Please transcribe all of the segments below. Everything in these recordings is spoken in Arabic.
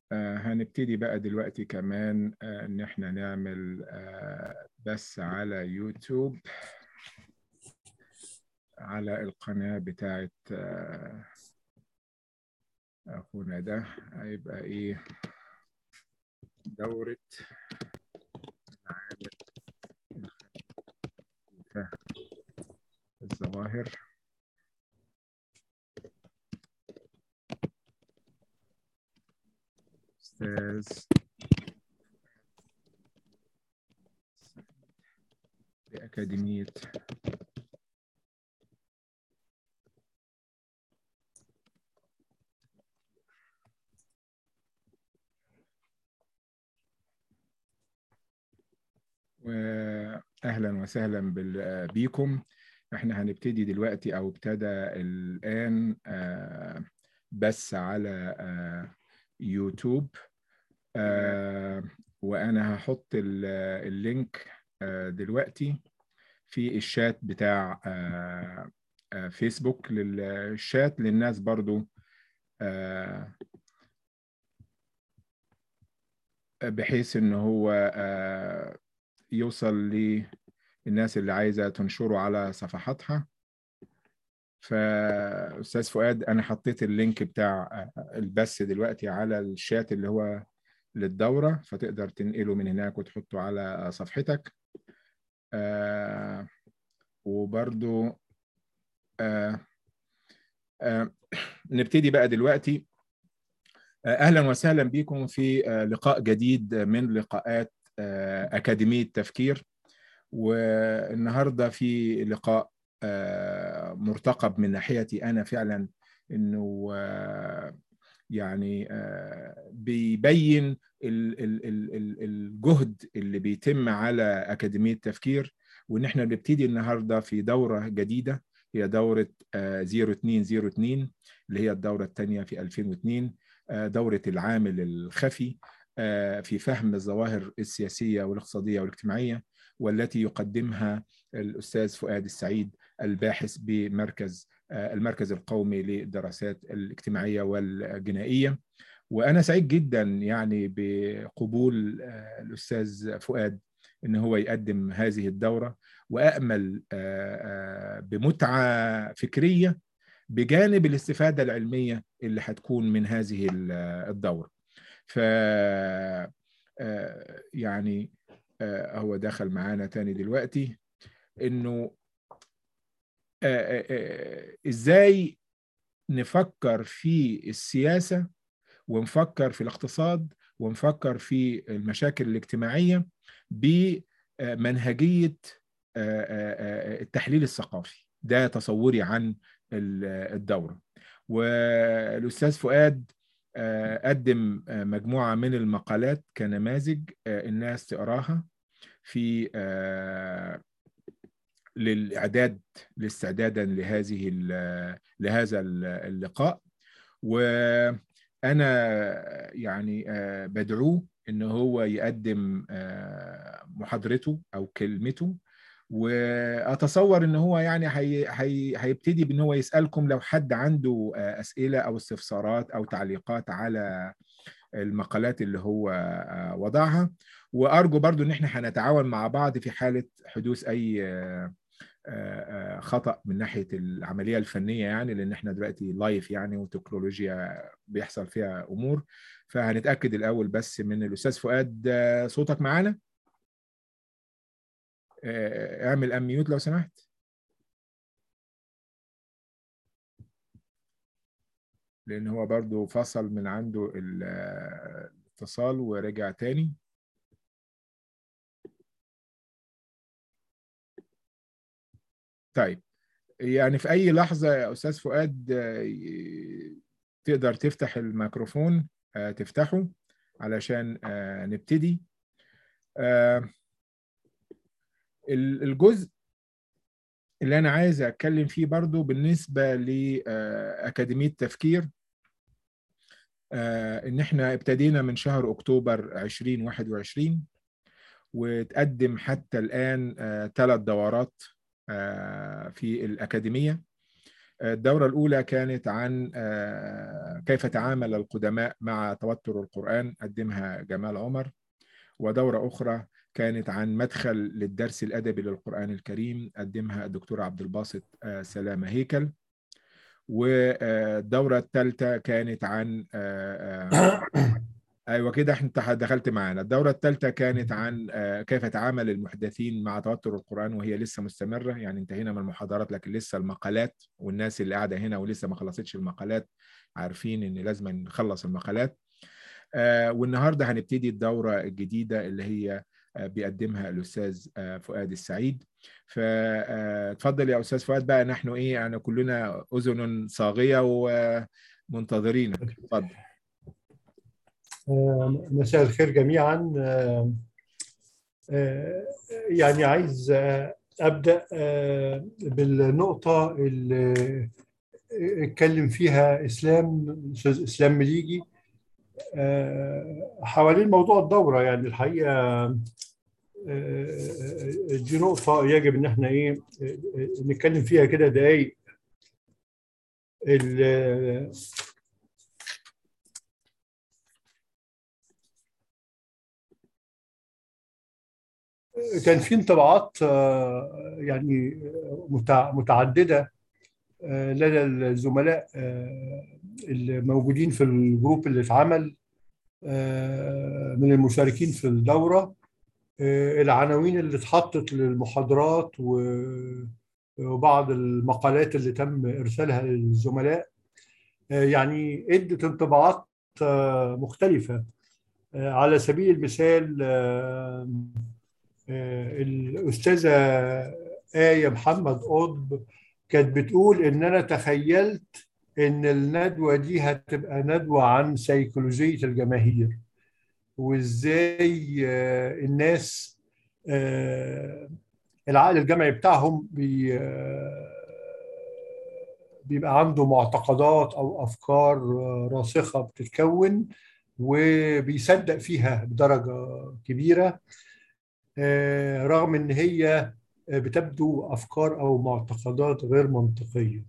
هنبتدي بقى دلوقتي كمان ان احنا نعمل بث على يوتيوب على القناة بتاعت اخونا ده. هيبقى ايه؟ دورة معارف فهم الظواهر أستاذ بأكاديمية وأهلا وسهلا بيكم. احنا هنبتدي دلوقتي او ابتدى الآن بث على يوتيوب، وأنا هحط اللينك دلوقتي في الشات بتاع فيسبوك للشات للناس برضو، بحيث ان هو يوصل للناس اللي عايزة تنشره على صفحاتها. فأستاذ فؤاد، أنا حطيت اللينك بتاع البث دلوقتي على الشات اللي هو للدورة، فتقدر تنقله من هناك وتحطه على صفحتك. وبرضو نبتدي بقى دلوقتي. أهلا وسهلا بكم في لقاء جديد من لقاءات أكاديمية تفكير. والنهاردة في لقاء مرتقب من ناحيتي أنا فعلا، إنه يعني بيبين الجهد اللي بيتم على أكاديمية تفكير، وإن احنا بنبتدي النهاردة في دورة جديدة، هي دورة 0202 اللي هي الدورة الثانية في 2002، دورة العامل الخفي في فهم الظواهر السياسية والاقتصادية والاجتماعية، والتي يقدمها الأستاذ فؤاد السعيد، الباحث بمركز المركز القومي للدراسات الاجتماعية والجنائية. وأنا سعيد جدا يعني بقبول الأستاذ فؤاد إن هو يقدم هذه الدورة، وأأمل بمتعة فكرية بجانب الاستفادة العلمية اللي هتكون من هذه الدورة. ف يعني هو دخل معانا تاني دلوقتي، إنه إزاي نفكر في السياسة ونفكر في الاقتصاد ونفكر في المشاكل الاجتماعية بمنهجية التحليل الثقافي. ده تصوري عن الدورة. والأستاذ فؤاد قدم مجموعة من المقالات كنماذج الناس تقراها في لاستعدادا لهذا اللقاء. وأنا يعني بدعوه إن هو يقدم محاضرته أو كلمته، وأتصور إن هو يعني هيبتدي بإن هو يسألكم لو حد عنده أسئلة أو استفسارات أو تعليقات على المقالات اللي هو وضعها. وأرجو برضو إن احنا هنتعاون مع بعض في حالة حدوث أي خطأ من ناحية العملية الفنية، يعني لأن احنا دلوقتي لايف يعني، وتكنولوجيا بيحصل فيها أمور. فهنتأكد الأول بس من الأستاذ فؤاد، صوتك معانا؟ اعمل أميوت لو سمحت، لأن هو برضو فصل من عنده الاتصال ورجع تاني. طيب، يعني في أي لحظة يا أستاذ فؤاد تقدر تفتح الميكروفون، تفتحه علشان نبتدي. الجزء اللي أنا عايز أتكلم فيه برضو بالنسبة لأكاديمية تفكير، إن إحنا ابتدينا من شهر أكتوبر 2021، وتقدم حتى الآن 3 دورات في الأكاديمية. الدورة الأولى كانت عن كيف تعامل القدماء مع توتر القرآن، قدمها جمال عمر. ودورة أخرى كانت عن مدخل للدرس الأدبي للقرآن الكريم، قدمها الدكتور عبد الباسط سلامة هيكل. والدورة الثالثة كانت عن ايوه كده انت دخلت معانا. الدوره الثالثه كانت عن كيف تعامل المحدثين مع توتر القران، وهي لسه مستمره، يعني انتهينا من المحاضرات لكن لسه المقالات، والناس اللي قاعده هنا ولسه ما خلصتش المقالات عارفين ان لازم نخلص المقالات. والنهارده هنبتدي الدوره الجديده اللي هي بيقدمها الاستاذ فؤاد السعيد. فتفضل يا استاذ فؤاد بقى، نحن ايه، انا كلنا اذن صاغيه ومنتظرينك، اتفضل. مساء الخير جميعا. يعني عايز أبدأ بالنقطة اللي اتكلم فيها أستاذ إسلام مليجي حوالين موضوع الدورة. يعني الحقيقة دي نقطة يجب إن احنا نتكلم فيها كده دقايق. كان في انطباعات يعني متعددة لدى الزملاء الموجودين في الجروب اللي اتعمل من المشاركين في الدورة. العناوين اللي اتحطت للمحاضرات وبعض المقالات اللي تم إرسالها للزملاء يعني ادت انطباعات مختلفة. على سبيل المثال الأستاذة آية محمد قطب كانت بتقول إن أنا تخيلت إن الندوة دي هتبقى ندوة عن سيكولوجية الجماهير، وإزاي الناس العقل الجمعي بتاعهم بيبقى عنده معتقدات أو أفكار راسخة بتتكون وبيصدق فيها بدرجة كبيرة، رغم إن هي بتبدو أفكار أو معتقدات غير منطقية.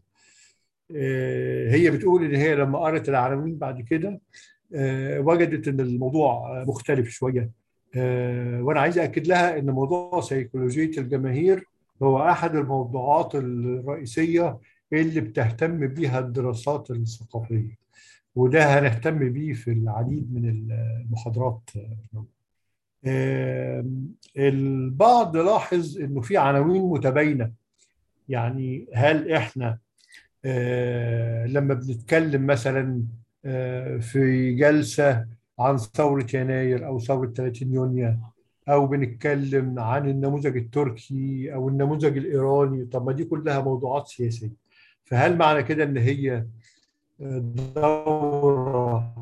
هي بتقول إن هي لما قرأت العناوين بعد كده وجدت إن الموضوع مختلف شوية. وأنا عايز أكد لها إن موضوع سيكولوجية الجماهير هو أحد الموضوعات الرئيسية اللي بتهتم بيها الدراسات الثقافية، وده هنهتم بيه في العديد من المحاضرات. البعض لاحظ انه في عناوين متباينه. يعني هل احنا لما بنتكلم مثلا في جلسه عن ثوره يناير او ثوره 30 يونيو، او بنتكلم عن النموذج التركي او النموذج الايراني، طب ما دي كلها موضوعات سياسيه، فهل معنى كده ان هي دوره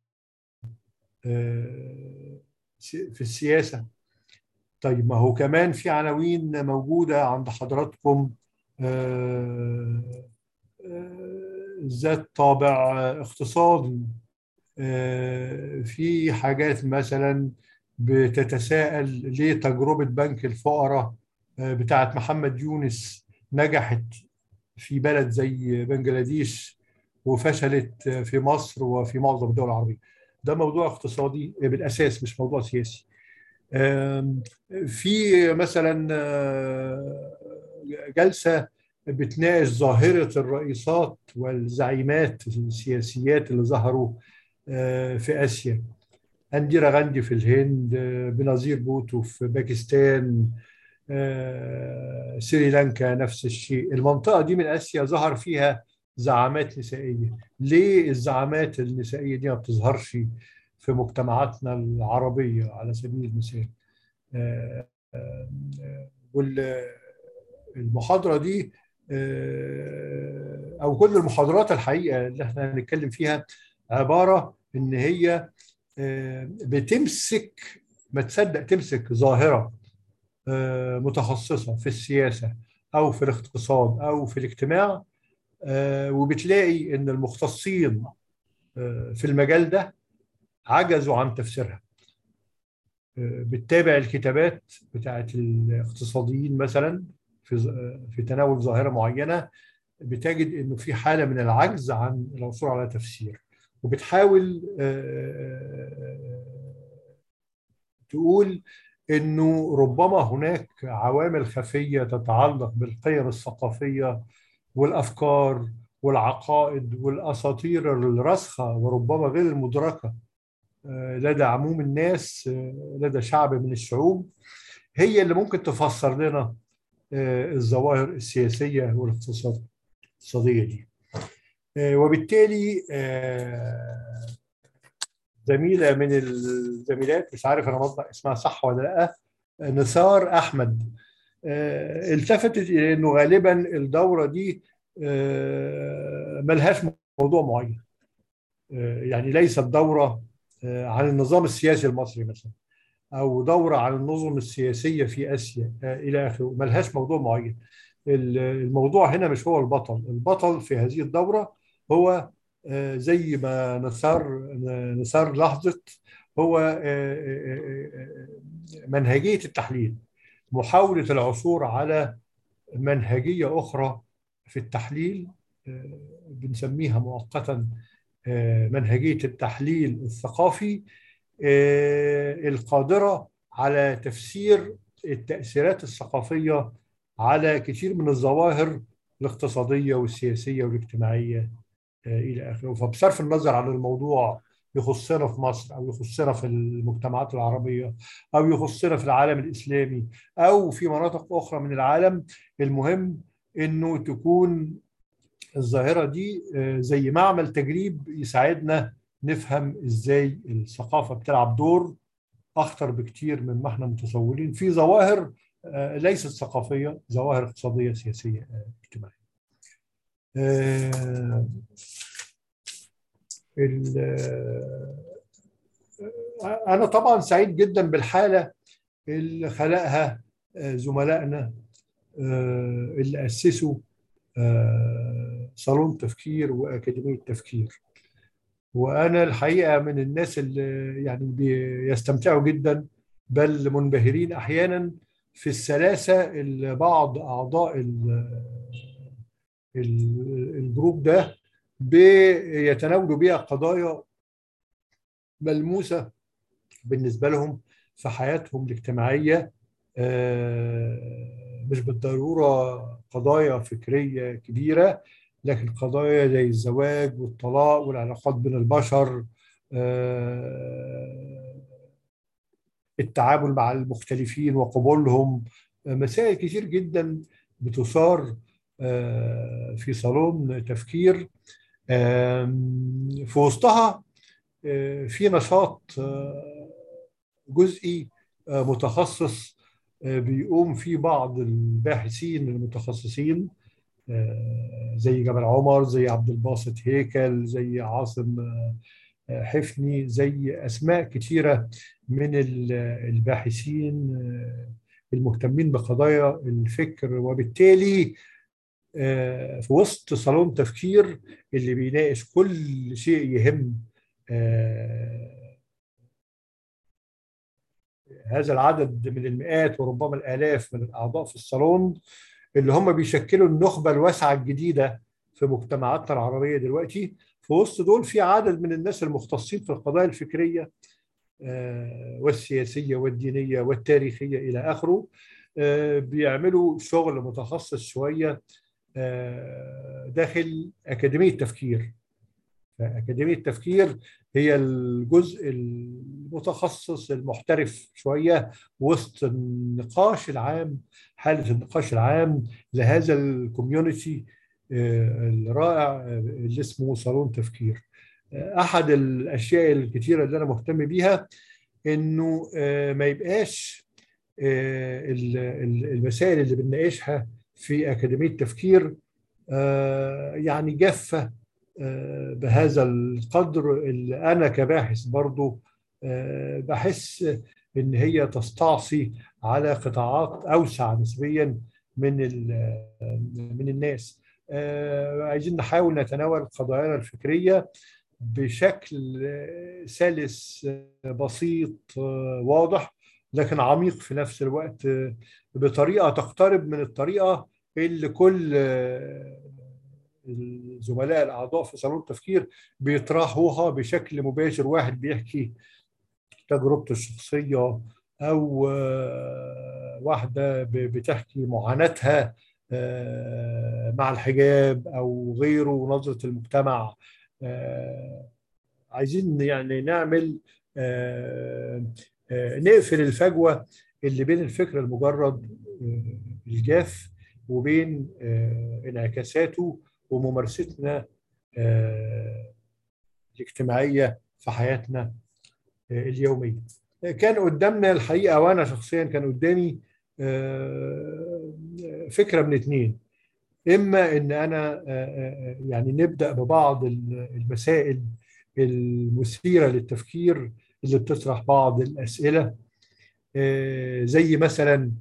في السياسه؟ طيب ما هو كمان في عناوين موجودة عند حضراتكم ذات طابع اقتصادي. في حاجات مثلا بتتساءل ليه تجربة بنك الفقراء بتاعت محمد يونس نجحت في بلد زي بنجلاديش وفشلت في مصر وفي معظم الدول العربية. ده موضوع اقتصادي بالأساس مش موضوع سياسي. في مثلا جلسة بتناقش ظاهرة الرئيسات والزعيمات السياسيات اللي ظهروا في آسيا، انديرا غاندي في الهند، بنظير بوتو في باكستان، سريلانكا نفس الشيء. المنطقة دي من آسيا ظهر فيها زعامات نسائية. ليه الزعامات النسائية دي ما بتظهرش في مجتمعاتنا العربية على سبيل المثال؟ والمحاضرة دي أو كل المحاضرات الحقيقة اللي احنا هنتكلم فيها عبارة إن هي بتمسك، ما تصدق تمسك ظاهرة متخصصة في السياسة أو في الاقتصاد أو في الاجتماع، وبتلاقي إن المختصين في المجال ده عجزوا عن تفسيرها. بتتابع الكتابات بتاعت الاقتصاديين مثلا في تناول ظاهرة معينة، بتجد انه في حاله من العجز عن العثور على تفسير، وبتحاول تقول انه ربما هناك عوامل خفيه تتعلق بالقيم الثقافيه والافكار والعقائد والاساطير الراسخه وربما غير المدركه لدى عموم الناس، لدى شعب من الشعوب، هي اللي ممكن تفسر لنا الظواهر السياسيه والاقتصاديه دي. وبالتالي زميله من الزميلات، مش عارف انا بنطق اسمها صح ولا لا، نثار احمد، التفتت الى انه غالبا الدوره دي ملهاش موضوع معين، يعني ليست دوره عن النظام السياسي المصري مثلا، او دوره عن النظم السياسيه في اسيا الى اخره، ملهاش موضوع معين. الموضوع هنا مش هو البطل في هذه الدوره هو زي ما نثار لاحظت، هو منهجيه التحليل، محاوله العثور على منهجيه اخرى في التحليل، بنسميها مؤقتا منهجيه التحليل الثقافي، القادرة على تفسير التأثيرات الثقافية على كثير من الظواهر الاقتصادية والسياسية والاجتماعية إلى آخره. فبصرف النظر عن الموضوع يخصنا في مصر أو يخصنا في المجتمعات العربية أو يخصنا في العالم الإسلامي أو في مناطق أخرى من العالم، المهم إنه تكون الظاهرة دي زي معمل تجريب يساعدنا نفهم ازاي الثقافة بتلعب دور اخطر بكتير من ما احنا متصورين في ظواهر ليست ثقافية، ظواهر اقتصادية سياسية اجتماعية. انا طبعا سعيد جدا بالحالة اللي خلقها زملائنا اللي أسسوا صالون تفكير وأكاديمية تفكير، وأنا الحقيقة من الناس اللي يعني بيستمتعوا جدا بل منبهرين أحيانا في السلاسة اللي بعض أعضاء الجروب ده بيتناولوا بيها قضايا ملموسة بالنسبة لهم في حياتهم الاجتماعية، مش بالضرورة قضايا فكرية كبيرة، لكن قضايا زي الزواج والطلاق والعلاقات بين البشر، التعامل مع المختلفين وقبولهم، مسائل كتير جدا بتثار في صالون تفكير. في وسطها في نشاط جزئي متخصص بيقوم فيه بعض الباحثين المتخصصين زي جمال عمر، زي عبد الباسط هيكل، زي عاصم حفني، زي أسماء كثيرة من الباحثين المهتمين بقضايا الفكر. وبالتالي في وسط صالون تفكير اللي بيناقش كل شيء يهم هذا العدد من المئات وربما الآلاف من الأعضاء في الصالون، اللي هم بيشكلوا النخبة الواسعة الجديدة في مجتمعاتنا العربية دلوقتي، في وسط دول في عدد من الناس المختصين في القضايا الفكرية والسياسية والدينية والتاريخية إلى آخره، بيعملوا شغل متخصص شوية داخل أكاديمية تفكير. أكاديمية التفكير هي الجزء المتخصص المحترف شوية وسط النقاش العام، حالة النقاش العام لهذا الكوميونتي الرائع اللي اسمه صالون تفكير. أحد الأشياء الكثيرة اللي أنا مهتم بيها إنه ما يبقاش المسائل اللي بنناقشها في أكاديمية تفكير يعني جافة بهذا القدر، اللي أنا كباحث برضو بحس إن هي تستعصي على قطاعات أوسع نسبيا من الناس. عايزين نحاول نتناول قضايانا الفكرية بشكل سلس بسيط واضح لكن عميق في نفس الوقت، بطريقة تقترب من الطريقة اللي كل الزملاء الأعضاء في صالون التفكير بيطرحوها بشكل مباشر، واحد بيحكي تجربته الشخصية، أو واحدة بتحكي معاناتها مع الحجاب أو غيره ونظرة المجتمع. عايزين يعني نعمل نقفل الفجوة اللي بين الفكر المجرد الجاف وبين انعكاساته وممارستنا الاجتماعية في حياتنا اليومية. كان قدامنا الحقيقة، وأنا شخصيا كان قدامي فكرة من اتنين. إما إن أنا يعني نبدأ ببعض المسائل المثيرة للتفكير اللي بتطرح بعض الأسئلة، زي مثلا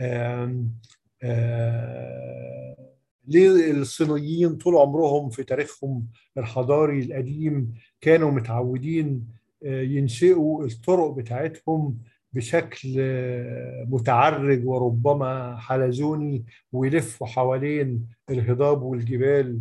ليه الصينيين طول عمرهم في تاريخهم الحضاري القديم كانوا متعودين ينشئوا الطرق بتاعتهم بشكل متعرج وربما حلزوني، ويلفوا حوالين الهضاب والجبال،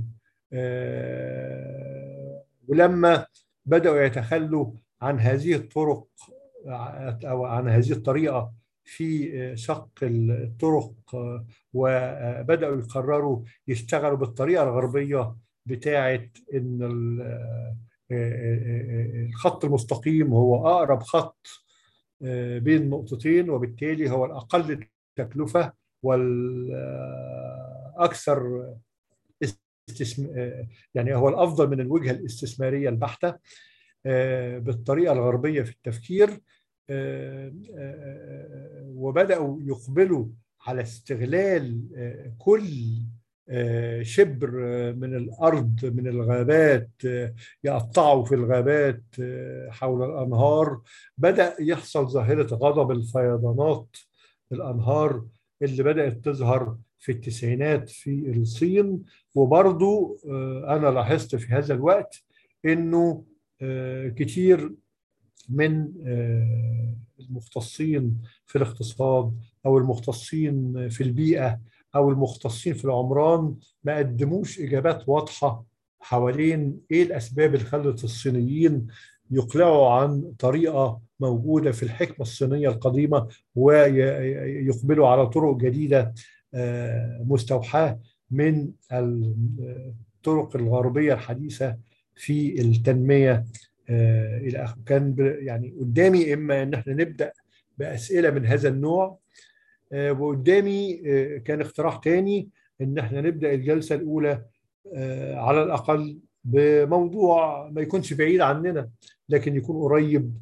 ولما بدأوا يتخلوا عن هذه الطرق أو عن هذه الطريقة في شق الطرق، وبدأوا يقرروا يشتغلوا بالطريقة الغربية بتاعة إن الخط المستقيم هو أقرب خط بين نقطتين، وبالتالي هو الأقل تكلفة والأكثر يعني هو الأفضل من الوجهة الاستثمارية البحتة بالطريقة الغربية في التفكير. وبدأوا يقبلوا على استغلال كل شبر من الأرض من الغابات، يقطعوا في الغابات حول الأنهار. بدأ يحصل ظاهرة غضب الفيضانات الأنهار اللي بدأت تظهر في التسعينات في الصين. وبرضو أنا لاحظت في هذا الوقت إنه كتير من المختصين في الاقتصاد أو المختصين في البيئة أو المختصين في العمران ما قدموش إجابات واضحة حوالين إيه الأسباب اللي خلت الصينيين يقلعوا عن طريقة موجودة في الحكمة الصينية القديمة ويقبلوا على طرق جديدة مستوحاة من الطرق الغربية الحديثة في التنمية إلى آخره. كان يعني قدامي إما إن احنا نبدأ بأسئلة من هذا النوع، وقدامي كان اقتراح تاني إن احنا نبدأ الجلسة الأولى على الأقل بموضوع ما يكونش بعيد عننا لكن يكون قريب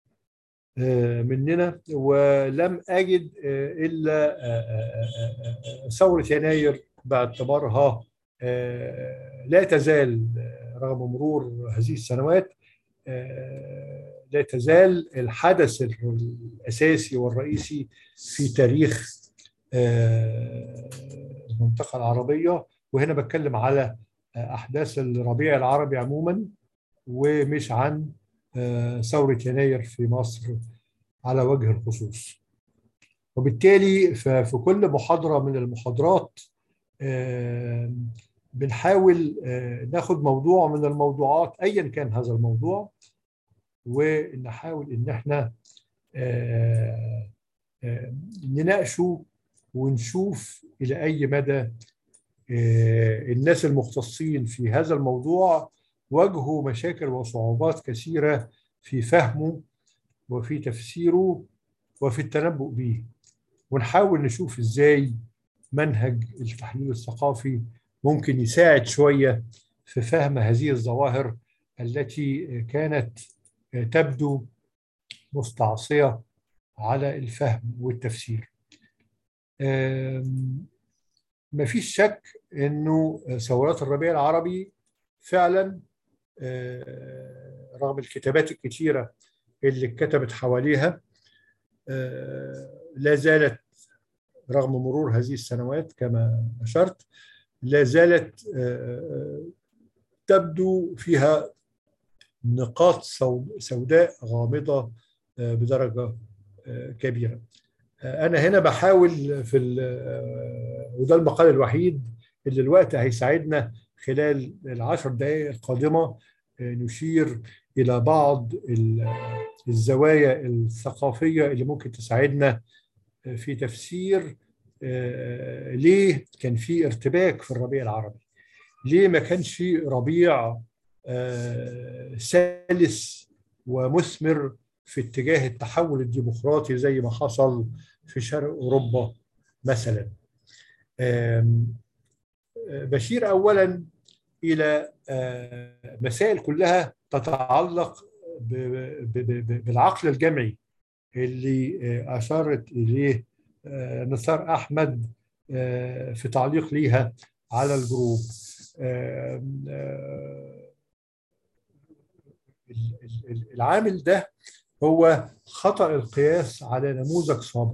مننا. ولم أجد إلا ثورة يناير باعتبارها لا تزال رغم مرور هذه السنوات لا تزال الحدث الأساسي والرئيسي في تاريخ المنطقة العربية. وهنا بتكلم على أحداث الربيع العربي عموما، ومش عن ثورة يناير في مصر على وجه الخصوص. وبالتالي في كل محاضرة من المحاضرات بنحاول ناخد موضوع من الموضوعات أيا كان هذا الموضوع، ونحاول إن احنا نناقشه ونشوف إلى أي مدى الناس المختصين في هذا الموضوع واجهوا مشاكل وصعوبات كثيرة في فهمه وفي تفسيره وفي التنبؤ به. ونحاول نشوف إزاي منهج التحليل الثقافي ممكن يساعد شوية في فهم هذه الظواهر التي كانت تبدو مستعصية على الفهم والتفسير. ما فيش شك أنه ثورات الربيع العربي فعلا رغم الكتابات الكثيرة اللي اتكتبت حواليها لا زالت رغم مرور هذه السنوات كما أشرت لا زالت تبدو فيها نقاط سوداء غامضة بدرجة كبيرة. أنا هنا بحاول وده المقال الوحيد اللي الوقت هيساعدنا خلال العشر دقائق القادمة نشير إلى بعض الزوايا الثقافية اللي ممكن تساعدنا في تفسير ليه كان في ارتباك في الربيع العربي، ليه ما كانش ربيع سلس ومثمر في اتجاه التحول الديمقراطي زي ما حصل في شرق أوروبا مثلا. بشير أولا إلى مسائل كلها تتعلق بالعقل الجمعي اللي أشارت إليه نثار أحمد في تعليق ليها على الجروب. العامل ده هو خطأ القياس على نموذج سابق.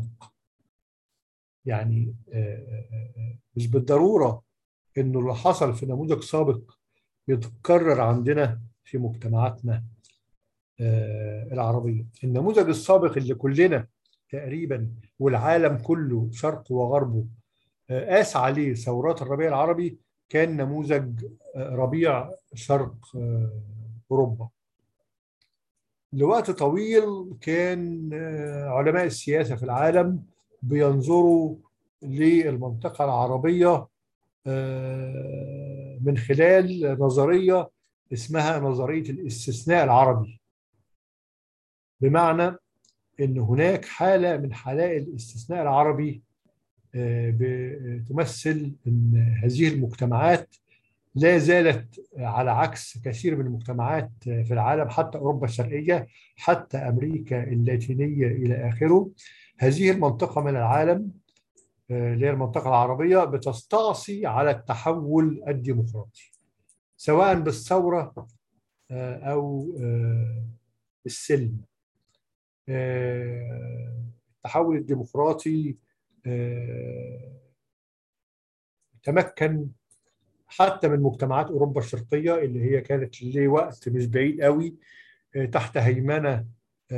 يعني مش بالضرورة إنه اللي حصل في نموذج سابق يتكرر عندنا في مجتمعاتنا العربية. النموذج السابق اللي كلنا تقريبا والعالم كله شرق وغربه قاس عليه ثورات الربيع العربي كان نموذج ربيع شرق أوروبا. لوقت طويل كان علماء السياسة في العالم بينظروا للمنطقة العربية من خلال نظرية اسمها نظرية الاستثناء العربي، بمعنى أن هناك حالة من حالات الاستثناء العربي بتمثل أن هذه المجتمعات لا زالت على عكس كثير من المجتمعات في العالم، حتى أوروبا الشرقية، حتى أمريكا اللاتينية إلى آخره. هذه المنطقة من العالم اللي هي المنطقة العربية بتستعصي على التحول الديمقراطي، سواء بالثورة أو السلم. التحول الديمقراطي تمكن حتى من مجتمعات أوروبا الشرقية اللي هي كانت لوقت مش بعيد قوي تحت هيمنة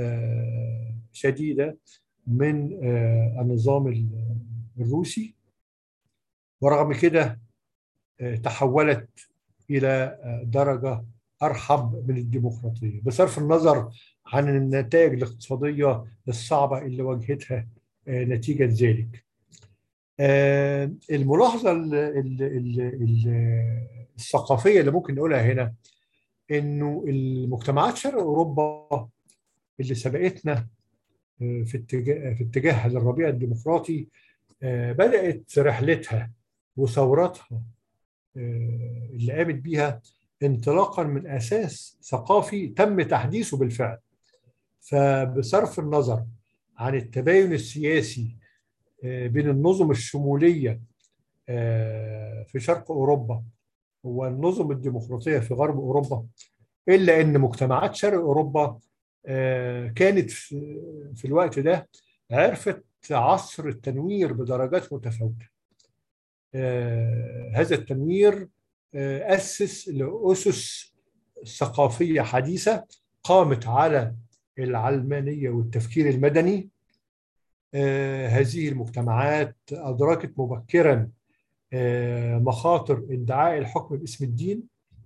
شديدة من النظام الروسي، ورغم كده تحولت إلى درجة أرحب من الديمقراطية بصرف النظر عن النتائج الاقتصادية الصعبة اللي واجهتها نتيجة ذلك. الملاحظة الثقافية اللي ممكن نقولها هنا إنه المجتمعات شرق أوروبا اللي سبقتنا في اتجاه للربيع الديمقراطي بدأت رحلتها وثوراتها اللي قامت بيها انطلاقا من أساس ثقافي تم تحديثه بالفعل. فبصرف النظر عن التباين السياسي بين النظم الشمولية في شرق أوروبا والنظم الديمقراطية في غرب أوروبا، إلا أن مجتمعات شرق أوروبا كانت في الوقت ده عرفت عصر التنوير بدرجات متفاوتة. هذا التنوير أسس لأسس ثقافية حديثة قامت على العلمانية والتفكير المدني. هذه المجتمعات أدركت مبكرا مخاطر ادعاء الحكم باسم الدين،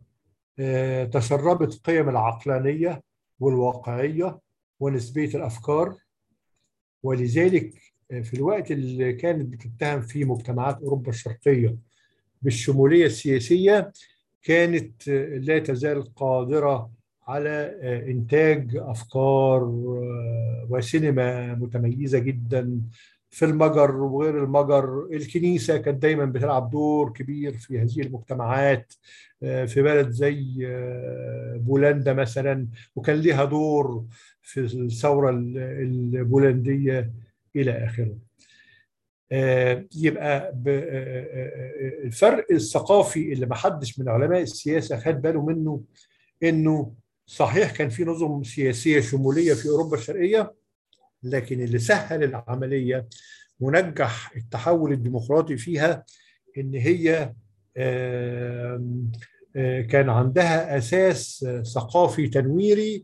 تشربت قيم العقلانية والواقعية ونسبية الأفكار، ولذلك في الوقت اللي كانت بتتهم فيه مجتمعات أوروبا الشرقية بالشمولية السياسية كانت لا تزال قادرة على إنتاج أفكار وسينما متميزة جدا في المجر وغير المجر. الكنيسة كانت دايما بتلعب دور كبير في هذه المجتمعات، في بلد زي بولندا مثلا، وكان لها دور في الثورة البولندية إلى آخره. يبقى الفرق الثقافي اللي ما حدش من علماء السياسة خد باله منه إنه صحيح كان في نظم سياسية شمولية في أوروبا الشرقية، لكن اللي سهل العملية ونجح التحول الديمقراطي فيها إن هي كان عندها أساس ثقافي تنويري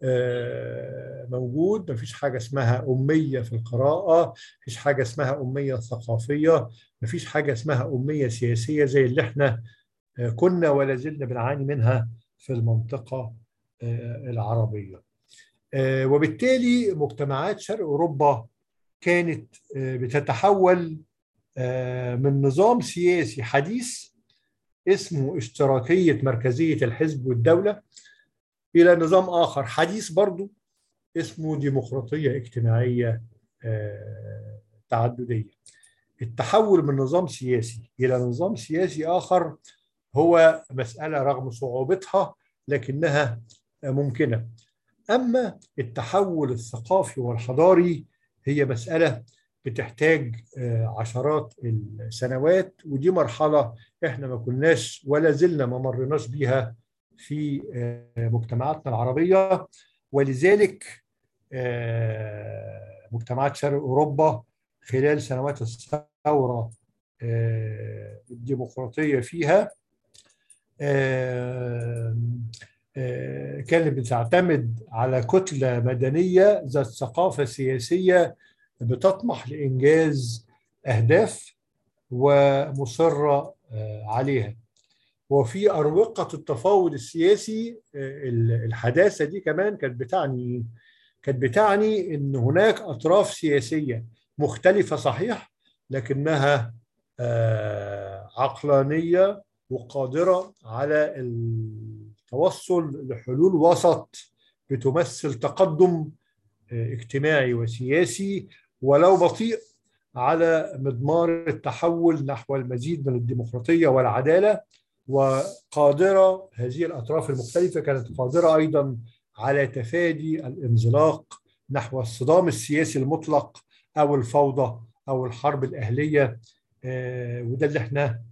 موجود. مفيش حاجة اسمها أمية في القراءة، مفيش حاجة اسمها أمية ثقافية، مفيش حاجة اسمها أمية سياسية زي اللي احنا كنا ولا زلنا بنعاني منها في المنطقة العربية. وبالتالي مجتمعات شرق أوروبا كانت بتتحول من نظام سياسي حديث اسمه اشتراكية مركزية الحزب والدولة إلى نظام آخر حديث برضو اسمه ديمقراطية اجتماعية تعددية. التحول من نظام سياسي إلى نظام سياسي آخر هو مسألة رغم صعوبتها لكنها ممكنة. أما التحول الثقافي والحضاري هي مسألة بتحتاج عشرات السنوات، ودي مرحلة احنا ما كناش ولا زلنا ما مرناش بيها في مجتمعاتنا العربية. ولذلك مجتمعات شرق أوروبا خلال سنوات الثورة الديمقراطية فيها كانت بتعتمد على كتلة مدنية ذات ثقافة سياسية بتطمح لإنجاز أهداف ومصرة عليها. وفي أروقة التفاوض السياسي الحداثة دي كمان كانت بتعني إن هناك أطراف سياسية مختلفة صحيح، لكنها عقلانية وقادرة على التوصل لحلول وسط بتمثل تقدم اجتماعي وسياسي ولو بطيء على مضمار التحول نحو المزيد من الديمقراطية والعدالة. وقادرة هذه الأطراف المختلفة كانت قادرة أيضا على تفادي الانزلاق نحو الصدام السياسي المطلق أو الفوضى أو الحرب الأهلية. وده اللي احنا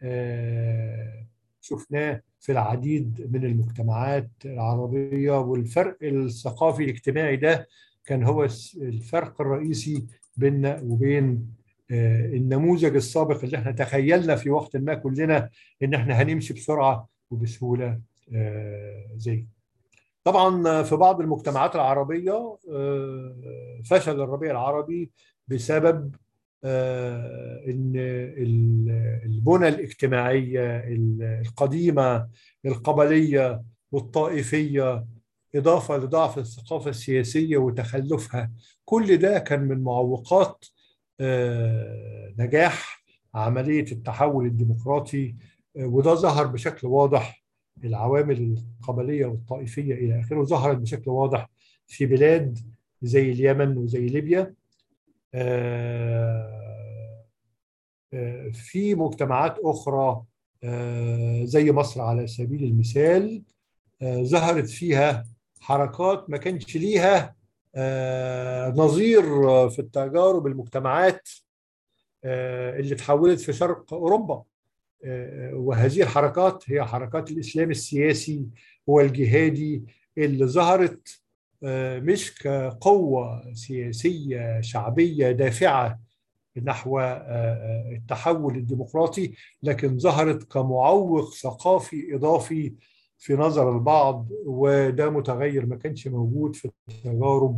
شفناه في العديد من المجتمعات العربية. والفرق الثقافي الاجتماعي ده كان هو الفرق الرئيسي بيننا وبين النموذج السابق اللي احنا تخيلنا في وقت ما كلنا ان احنا هنمشي بسرعة وبسهولة زي. طبعا في بعض المجتمعات العربية فشل الربيع العربي بسبب ان البنى الاجتماعية القديمة القبلية والطائفية إضافة لضعف الثقافة السياسية وتخلفها، كل ده كان من معوقات نجاح عملية التحول الديمقراطي. وده ظهر بشكل واضح، العوامل القبلية والطائفية إلى آخره ظهرت بشكل واضح في بلاد زي اليمن وزي ليبيا. في مجتمعات أخرى زي مصر على سبيل المثال ظهرت فيها حركات ما كانش ليها نظير في التجارب المجتمعات اللي تحولت في شرق أوروبا. وهذه الحركات هي حركات الإسلام السياسي والجهادي اللي ظهرت مش كقوة سياسية شعبية دافعة نحو التحول الديمقراطي، لكن ظهرت كمعوق ثقافي إضافي في نظر البعض، وده متغير ما كانش موجود في تجارب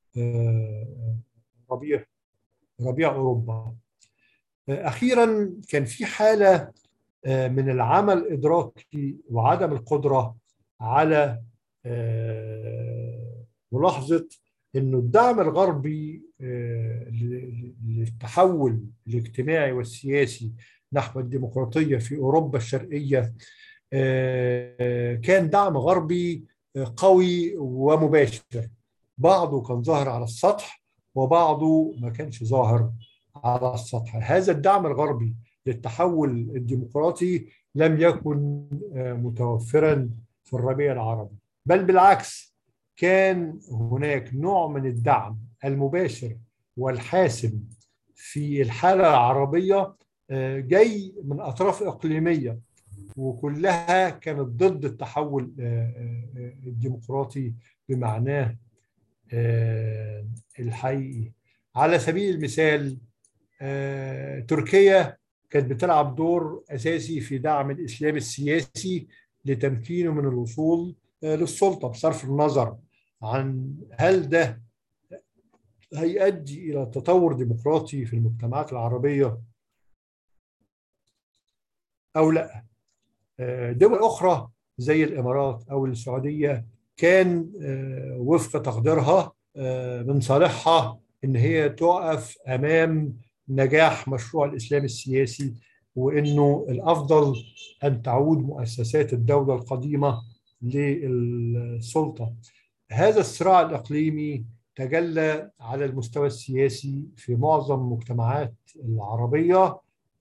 ربيع أوروبا. أخيرا كان في حالة من العمى الإدراكي وعدم القدرة على ملاحظة أن الدعم الغربي للتحول الاجتماعي والسياسي نحو الديمقراطية في أوروبا الشرقية كان دعم غربي قوي ومباشر، بعضه كان ظاهر على السطح وبعضه ما كانش ظاهر على السطح. هذا الدعم الغربي للتحول الديمقراطي لم يكن متوفرا في الربيع العربي، بل بالعكس كان هناك نوع من الدعم المباشر والحاسم في الحالة العربية جاي من أطراف إقليمية وكلها كانت ضد التحول الديمقراطي بمعناه الحقيقي. على سبيل المثال تركيا كانت بتلعب دور أساسي في دعم الإسلام السياسي لتمكينه من الوصول للسلطة، بصرف النظر عن هل ده هيؤدي إلى تطور ديمقراطي في المجتمعات العربية أو لا. دول أخرى زي الإمارات أو السعودية كان وفق تقديرها من صالحها إن هي تقف أمام نجاح مشروع الإسلام السياسي، وإنه الأفضل أن تعود مؤسسات الدولة القديمة للسلطة. هذا الصراع الإقليمي تجلى على المستوى السياسي في معظم المجتمعات العربية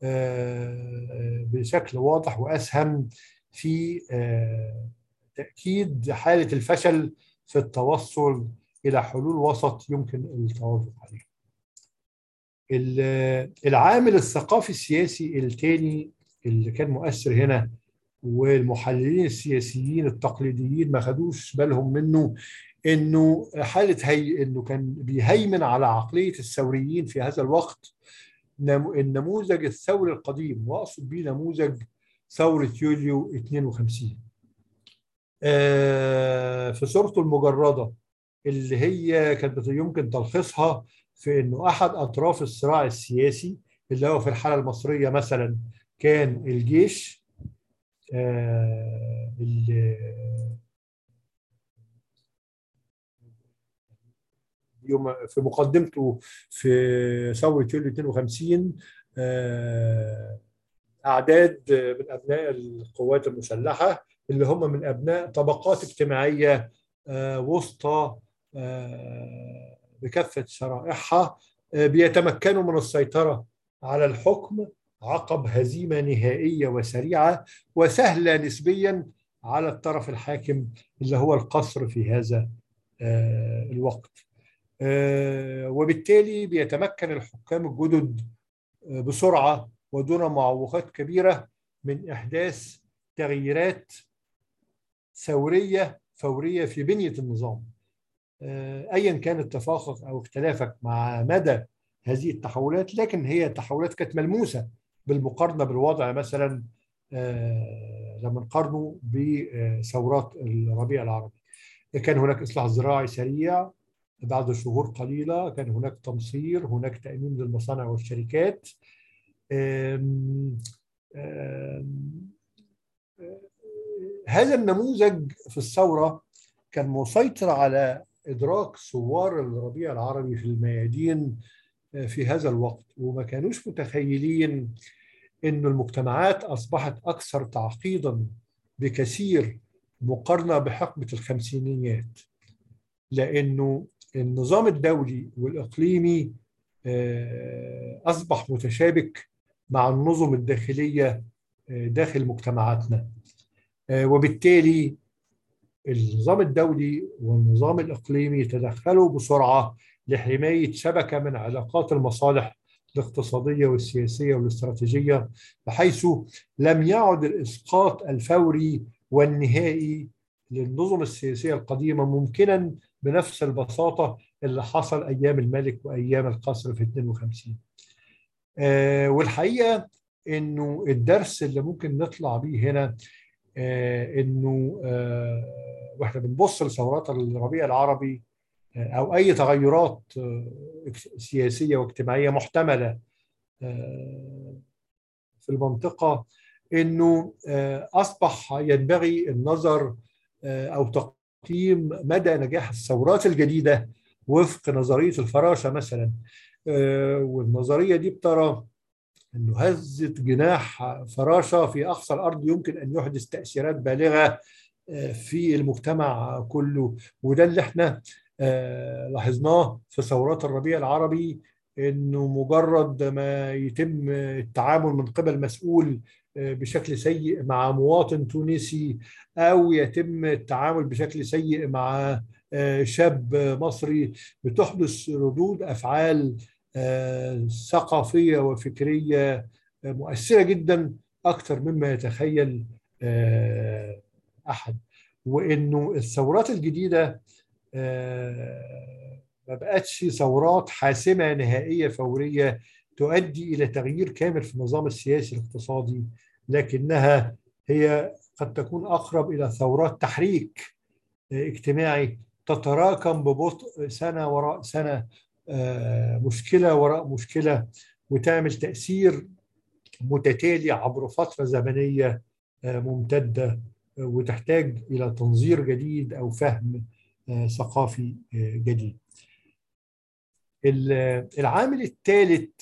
بشكل واضح، وأسهم في تأكيد حالة الفشل في التوصل إلى حلول وسط يمكن التوافق عليه. العامل الثقافي السياسي الثاني اللي كان مؤثر هنا، والمحللين السياسيين التقليديين ما خدوش بالهم منه، انه انه كان بيهيمن على عقليه الثوريين في هذا الوقت النموذج الثوري القديم، واقصد به نموذج ثوره يوليو 52 في صورته المجرده، اللي هي كانت يمكن تلخيصها في انه احد اطراف الصراع السياسي اللي هو في الحاله المصريه مثلا كان الجيش اللي في مقدمته في ثوره يوليو 52 اعداد من ابناء القوات المسلحه اللي هم من ابناء طبقات اجتماعيه وسطى بكافه شرائحها، بيتمكنوا من السيطره على الحكم عقب هزيمه نهائيه وسريعه وسهله نسبيا على الطرف الحاكم اللي هو القصر في هذا الوقت. وبالتالي بيتمكن الحكام الجدد بسرعه ودون معوقات كبيره من احداث تغييرات ثوريه فوريه في بنيه النظام. ايا كان اتفاقك او اختلافك مع مدى هذه التحولات، لكن هي تحولات كانت ملموسه بالمقارنه بالوضع مثلا لما نقارنه بثورات الربيع العربي. كان هناك اصلاح زراعي سريع بعد شهور قليله، كان هناك تمصير، هناك تامين للمصانع والشركات. هذا النموذج في الثورة كان مسيطر على إدراك ثوار الربيع العربي في الميادين في هذا الوقت، وما كانوش متخيلين إن المجتمعات أصبحت أكثر تعقيدا بكثير مقارنة بحقبة الخمسينيات، لأنه النظام الدولي والإقليمي أصبح متشابك مع النظم الداخلية داخل مجتمعاتنا، وبالتالي النظام الدولي والنظام الإقليمي تدخلوا بسرعة لحماية شبكة من علاقات المصالح الاقتصادية والسياسية والاستراتيجية، بحيث لم يعد الإسقاط الفوري والنهائي للنظم السياسية القديمة ممكنا بنفس البساطة اللي حصل أيام الملك وأيام القصر في 52. والحقيقة إنه الدرس اللي ممكن نطلع بيه هنا إنه وإحنا بنبص لثورات الربيع العربي أو أي تغيرات سياسية واجتماعية محتملة في المنطقة، إنه أصبح ينبغي النظر أو تقييم مدى نجاح الثورات الجديدة وفق نظرية الفراشة مثلا. والنظرية دي بترى أنه هزة جناح فراشة في أقصى الأرض يمكن أن يحدث تأثيرات بالغة في المجتمع كله، وده اللي احنا لاحظناه في ثورات الربيع العربي، أنه مجرد ما يتم التعامل من قبل مسؤول بشكل سيء مع مواطن تونسي، أو يتم التعامل بشكل سيء مع شاب مصري، بتحدث ردود أفعال ثقافية وفكرية مؤثرة جدا أكثر مما يتخيل أحد. وإنه الثورات الجديدة ما بقتش ثورات حاسمة نهائية فورية تؤدي إلى تغيير كامل في النظام السياسي الاقتصادي، لكنها هي قد تكون أقرب إلى ثورات تحريك اجتماعي تتراكم ببطء سنة وراء سنة، مشكلة وراء مشكلة، وتعمل تأثير متتالي عبر فترة زمنية ممتدة وتحتاج إلى تنظير جديد أو فهم ثقافي جديد. العامل الثالث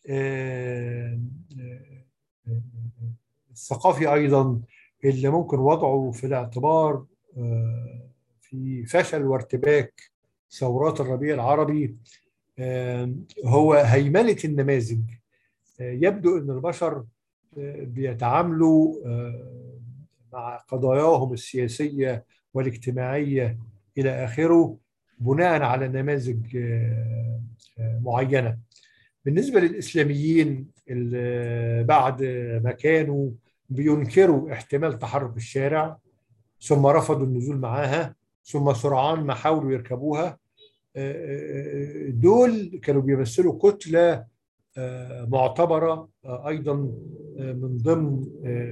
الثقافي أيضا اللي ممكن وضعه في الاعتبار في فشل وارتباك ثورات الربيع العربي هو هيمنة النماذج. يبدو أن البشر بيتعاملوا مع قضاياهم السياسية والاجتماعية إلى آخره بناء على نماذج معينة. بالنسبة للإسلاميين اللي بعد ما كانوا بينكروا احتمال تحرك الشارع ثم رفضوا النزول معاها ثم سرعان ما حاولوا يركبوها، دول كانوا بيمثلوا كتلة معتبرة أيضا من ضمن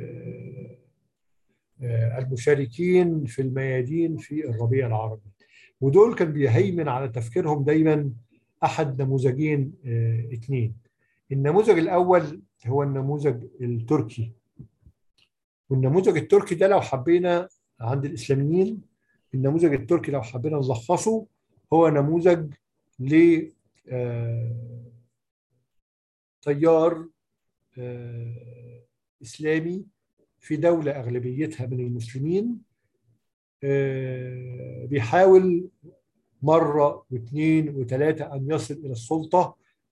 المشاركين في الميادين في الربيع العربي، ودول كان بيهيمن على تفكيرهم دايما أحد نموذجين اثنين. النموذج الأول هو النموذج التركي، والنموذج التركي ده لو حبينا عند الإسلاميين، النموذج التركي لو حبينا نلخصه هو نموذج ل تيار إسلامي في دولة أغلبيتها من المسلمين بيحاول مرة واثنين وثلاثة أن يصل إلى السلطة،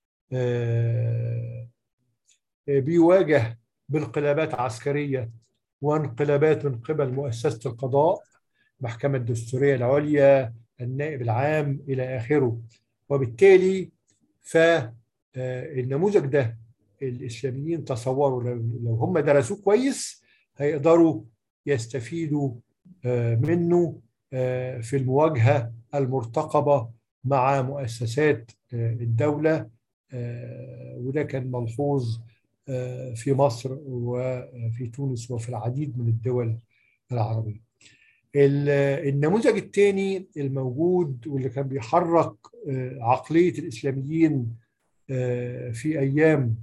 بيواجه بانقلابات عسكرية وانقلابات من قبل مؤسسة القضاء، المحكمة الدستورية العليا، النائب العام إلى آخره. وبالتالي فالنموذج ده الإسلاميين تصوروا لو هم درسوه كويس هيقدروا يستفيدوا منه في المواجهة المرتقبة مع مؤسسات الدولة، وده كان ملحوظ في مصر وفي تونس وفي العديد من الدول العربية. النموذج الثاني الموجود واللي كان بيحرك عقلية الإسلاميين في أيام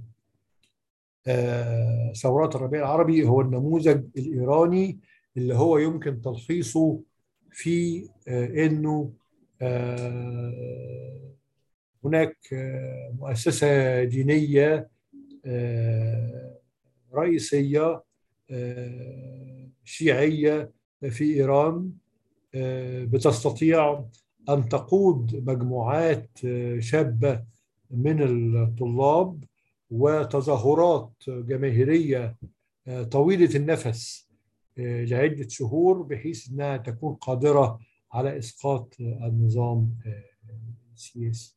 ثورات الربيع العربي هو النموذج الإيراني، اللي هو يمكن تلخيصه في أنه هناك مؤسسة دينية رئيسية شيعية في إيران بتستطيع أن تقود مجموعات شابة من الطلاب وتظاهرات جماهيرية طويلة النفس لعدة شهور بحيث أنها تكون قادرة على إسقاط النظام السياسي.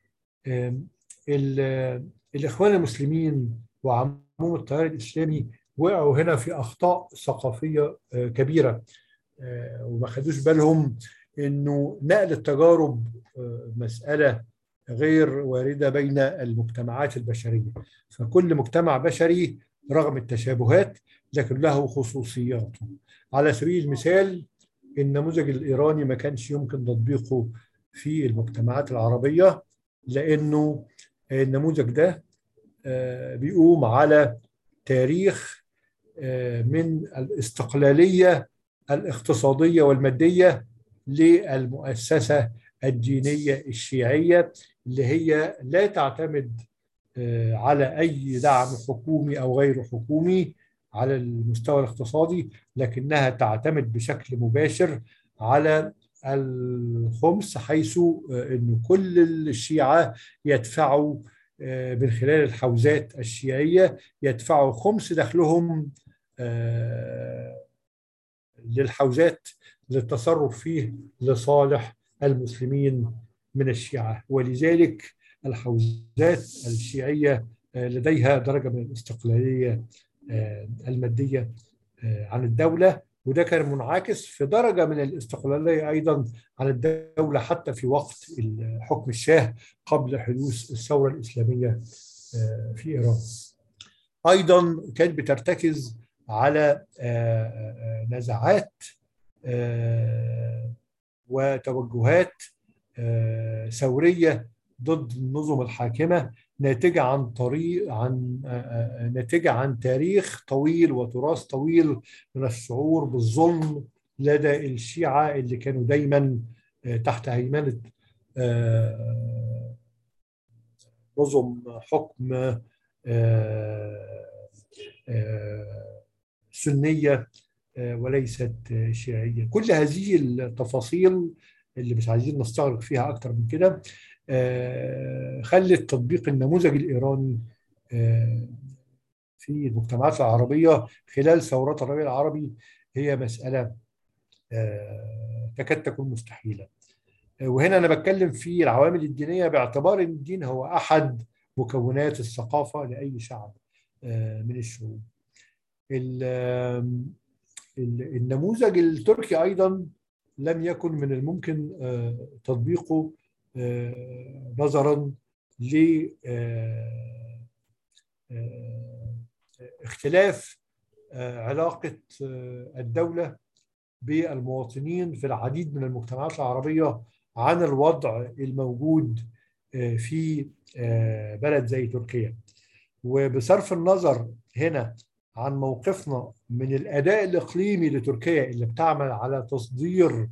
الإخوان المسلمين وعموم التيار الإسلامي وقعوا هنا في أخطاء ثقافية كبيرة، وما خدوش بالهم إنه نقل التجارب مسألة غير واردة بين المجتمعات البشرية، فكل مجتمع بشري رغم التشابهات لكن له خصوصياته. على سبيل المثال النموذج الإيراني ما كانش يمكن تطبيقه في المجتمعات العربية، لأنه النموذج ده بيقوم على تاريخ من الاستقلالية الاقتصادية والمادية للمؤسسة الدينية الشيعية، اللي هي لا تعتمد على أي دعم حكومي أو غير حكومي على المستوى الاقتصادي، لكنها تعتمد بشكل مباشر على الخمس، حيث أن كل الشيعة يدفعوا من خلال الحوزات الشيعية يدفعوا خمس دخلهم للحوزات للتصرف فيه لصالح المسلمين من الشيعة، ولذلك الحوزات الشيعية لديها درجة من الاستقلالية المادية عن الدولة، وده كان منعكس في درجة من الاستقلالية أيضا عن الدولة حتى في وقت حكم الشاه قبل حدوث الثورة الإسلامية في إيران. أيضا كانت بترتكز على نزعات وتوجهات ثورية ضد النظم الحاكمة ناتجة عن تاريخ طويل وتراث طويل من الشعور بالظلم لدى الشيعة اللي كانوا دايما تحت هيمنة نظم حكم سنية وليست شيعية. كل هذه التفاصيل اللي مش عايزين نستغرق فيها أكتر من كده خلت تطبيق النموذج الإيراني في المجتمعات العربية خلال ثورات الربيع العربي هي مسألة تكاد تكون مستحيلة. وهنا أنا بتكلم في العوامل الدينية باعتبار أن الدين هو أحد مكونات الثقافة لأي شعب من الشعوب. النموذج التركي أيضا لم يكن من الممكن تطبيقه نظرا لاختلاف علاقة الدولة بالمواطنين في العديد من المجتمعات العربية عن الوضع الموجود في بلد زي تركيا. وبصرف النظر هنا عن موقفنا من الأداء الإقليمي لتركيا اللي بتعمل على تصدير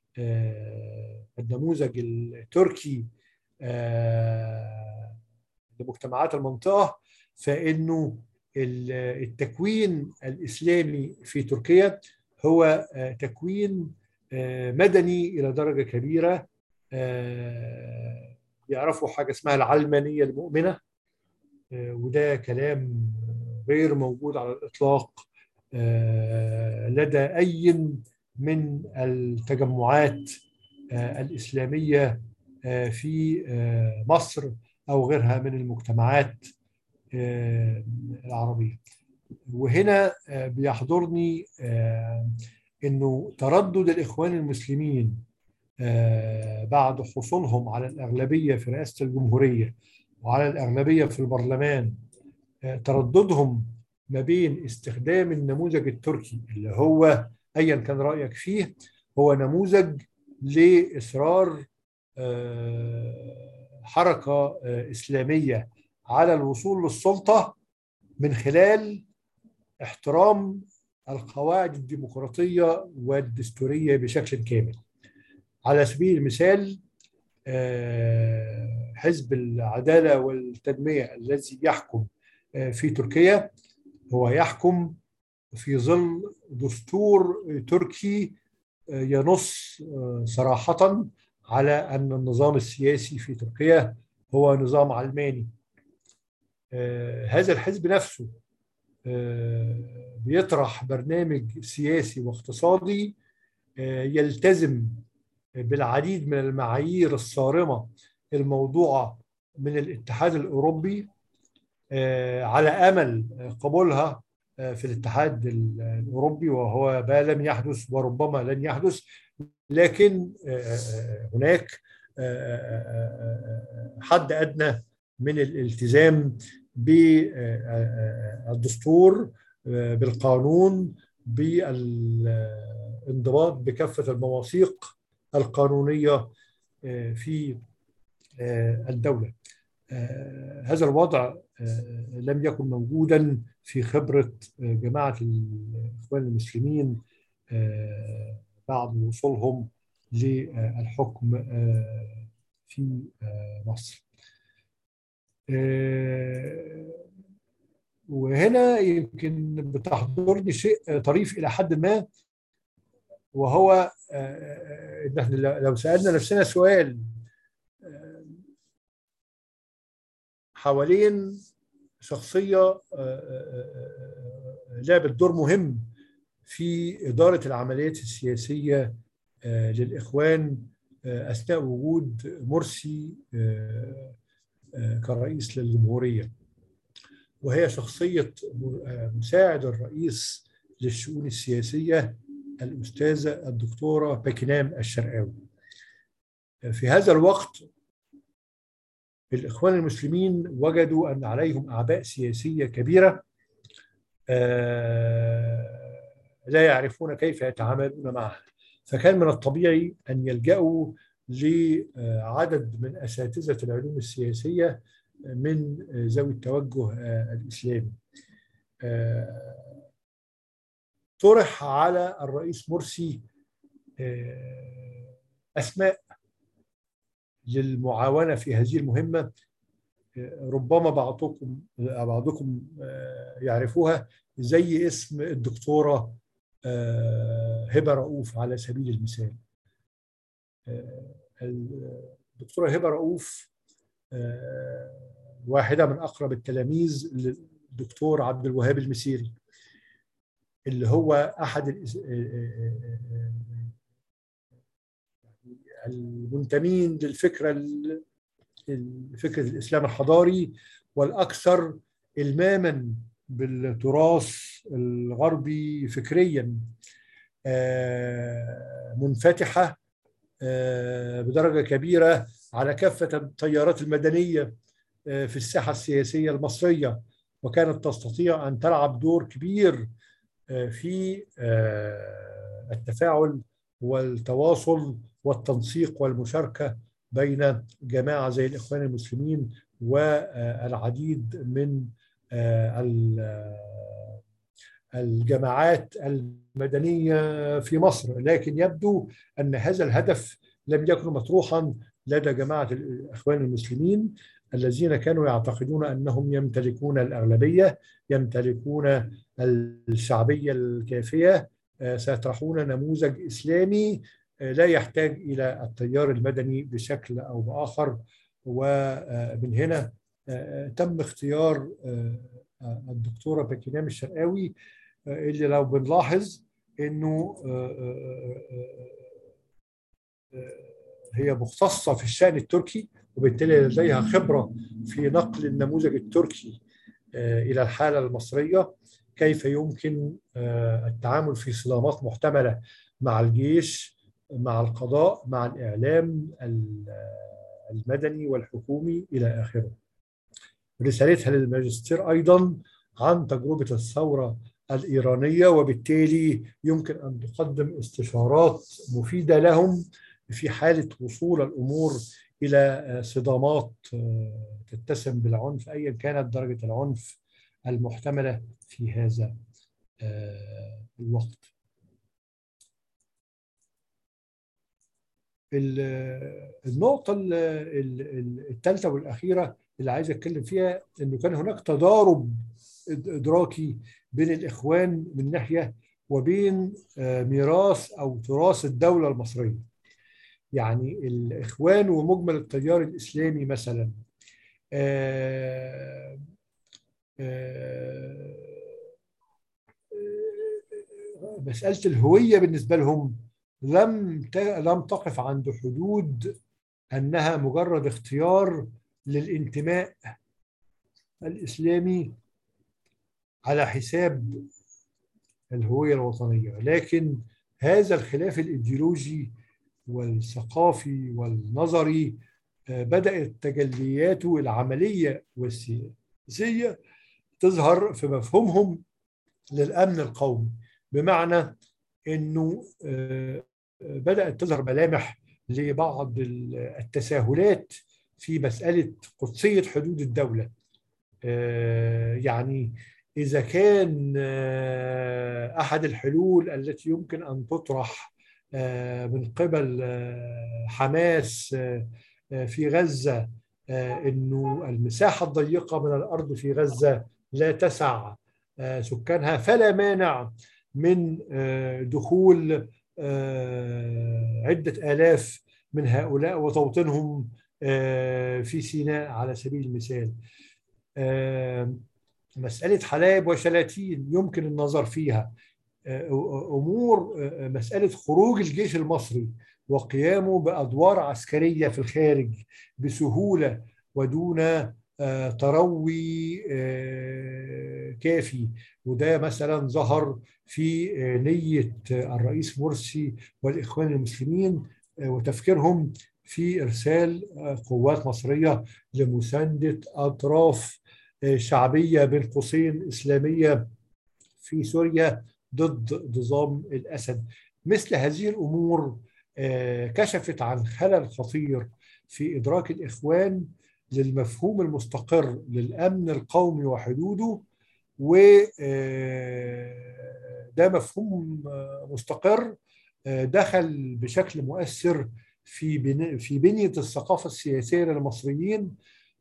النموذج التركي لمجتمعات المنطقة، فإنه التكوين الإسلامي في تركيا هو تكوين مدني إلى درجة كبيرة. يعرفوا حاجة اسمها العلمانية المؤمنة، وده كلام غير موجود على الإطلاق لدى أي من التجمعات الإسلامية في مصر أو غيرها من المجتمعات العربية. وهنا بيحضرني أنه تردد الإخوان المسلمين بعد حصولهم على الأغلبية في رئاسة الجمهورية وعلى الأغلبية في البرلمان، ترددهم ما بين استخدام النموذج التركي اللي هو أيا كان رأيك فيه هو نموذج لإصرار حركة إسلامية على الوصول للسلطة من خلال احترام القواعد الديمقراطية والدستورية بشكل كامل. على سبيل المثال حزب العدالة والتنمية الذي يحكم في تركيا هو يحكم في ظل دستور تركي ينص صراحة على أن النظام السياسي في تركيا هو نظام علماني. هذا الحزب نفسه بيطرح برنامج سياسي واقتصادي يلتزم بالعديد من المعايير الصارمة الموضوعة من الاتحاد الأوروبي على أمل قبولها في الاتحاد الأوروبي، وهو ما لم يحدث وربما لن يحدث. لكن هناك حد أدنى من الالتزام بالدستور، بالقانون، بالانضباط بكافة المواثيق القانونية في الدولة. هذا الوضع لم يكن موجودا في خبرة جماعة الإخوان المسلمين بعد وصولهم للحكم في مصر. وهنا يمكن بتحضرني شيء طريف إلى حد ما، وهو إن احنا لو سألنا نفسنا سؤال حوالين شخصية لعبت دور مهم في إدارة العمليات السياسية للإخوان أثناء وجود مرسي كرئيس للجمهورية، وهي شخصية مساعد الرئيس للشؤون السياسية الأستاذة الدكتورة باكينام الشرقاوي. في هذا الوقت الإخوان المسلمين وجدوا أن عليهم أعباء سياسية كبيرة لا يعرفون كيف يتعاملون معها، فكان من الطبيعي أن يلجأوا لعدد من أساتذة العلوم السياسية من ذوي التوجه الإسلامي. طرح على الرئيس مرسي أسماء للمعاونة في هذه المهمة، ربما بعضكم يعرفوها، زي اسم الدكتورة هبة رؤوف على سبيل المثال. الدكتورة هبة رؤوف واحدة من أقرب التلاميذ للدكتور عبد الوهاب المسيري، اللي هو أحد المنتمين للفكرة فكرة الإسلام الحضاري، والأكثر إلماما بالتراث الغربي فكريا، منفتحة بدرجة كبيرة على كافة التيارات المدنية في الساحة السياسية المصرية، وكانت تستطيع أن تلعب دور كبير في التفاعل والتواصل والتنسيق والمشاركة بين جماعة زي الإخوان المسلمين والعديد من الجماعات المدنية في مصر. لكن يبدو أن هذا الهدف لم يكن مطروحا لدى جماعة الإخوان المسلمين، الذين كانوا يعتقدون أنهم يمتلكون الأغلبية، يمتلكون الشعبية الكافية، سيطرحون نموذج إسلامي لا يحتاج إلى التيار المدني بشكل أو بآخر. ومن هنا تم اختيار الدكتورة باكينام الشرقاوي، اللي لو بنلاحظ أنه هي مختصة في الشأن التركي، وبالتالي لديها خبرة في نقل النموذج التركي إلى الحالة المصرية، كيف يمكن التعامل في صدامات محتملة مع الجيش، مع القضاء، مع الإعلام المدني والحكومي إلى آخره. رسالتها للماجستير أيضا عن تجربة الثورة الإيرانية، وبالتالي يمكن أن تقدم استشارات مفيدة لهم في حالة وصول الأمور إلى صدامات تتسم بالعنف، أيا كانت درجة العنف المحتملة في هذا الوقت. النقطة الثالثة والأخيرة اللي عايز أتكلم فيها، أنه كان هناك تضارب إدراكي بين الإخوان من ناحية وبين ميراث أو تراث الدولة المصرية. يعني الإخوان ومجمل التيار الإسلامي مثلا مسألة الهوية بالنسبة لهم لم تقف عند حدود أنها مجرد اختيار للانتماء الإسلامي على حساب الهوية الوطنية، لكن هذا الخلاف الإيديولوجي والثقافي والنظري بدأت تجلياته العملية والسياسية تظهر في مفهومهم للأمن القومي، بمعنى أنه بدأت تظهر ملامح لبعض التساهلات في مسألة قدسية حدود الدولة. يعني إذا كان أحد الحلول التي يمكن أن تطرح من قبل حماس في غزة أنه المساحة الضيقة من الأرض في غزة لا تسع سكانها، فلا مانع من دخول عدة آلاف من هؤلاء وتوطينهم في سيناء على سبيل المثال. مسألة حلاب وشلاتين يمكن النظر فيها. أمور مسألة خروج الجيش المصري وقيامه بأدوار عسكرية في الخارج بسهولة ودون تروي كافي، وده مثلا ظهر في نية الرئيس مرسي والإخوان المسلمين وتفكيرهم في إرسال قوات مصرية لمساندة أطراف شعبية بين قوسين إسلامية في سوريا ضد نظام الأسد. مثل هذه الأمور كشفت عن خلل خطير في إدراك الإخوان للمفهوم المستقر للأمن القومي وحدوده، وده مفهوم مستقر دخل بشكل مؤثر في بنية الثقافة السياسية للمصريين،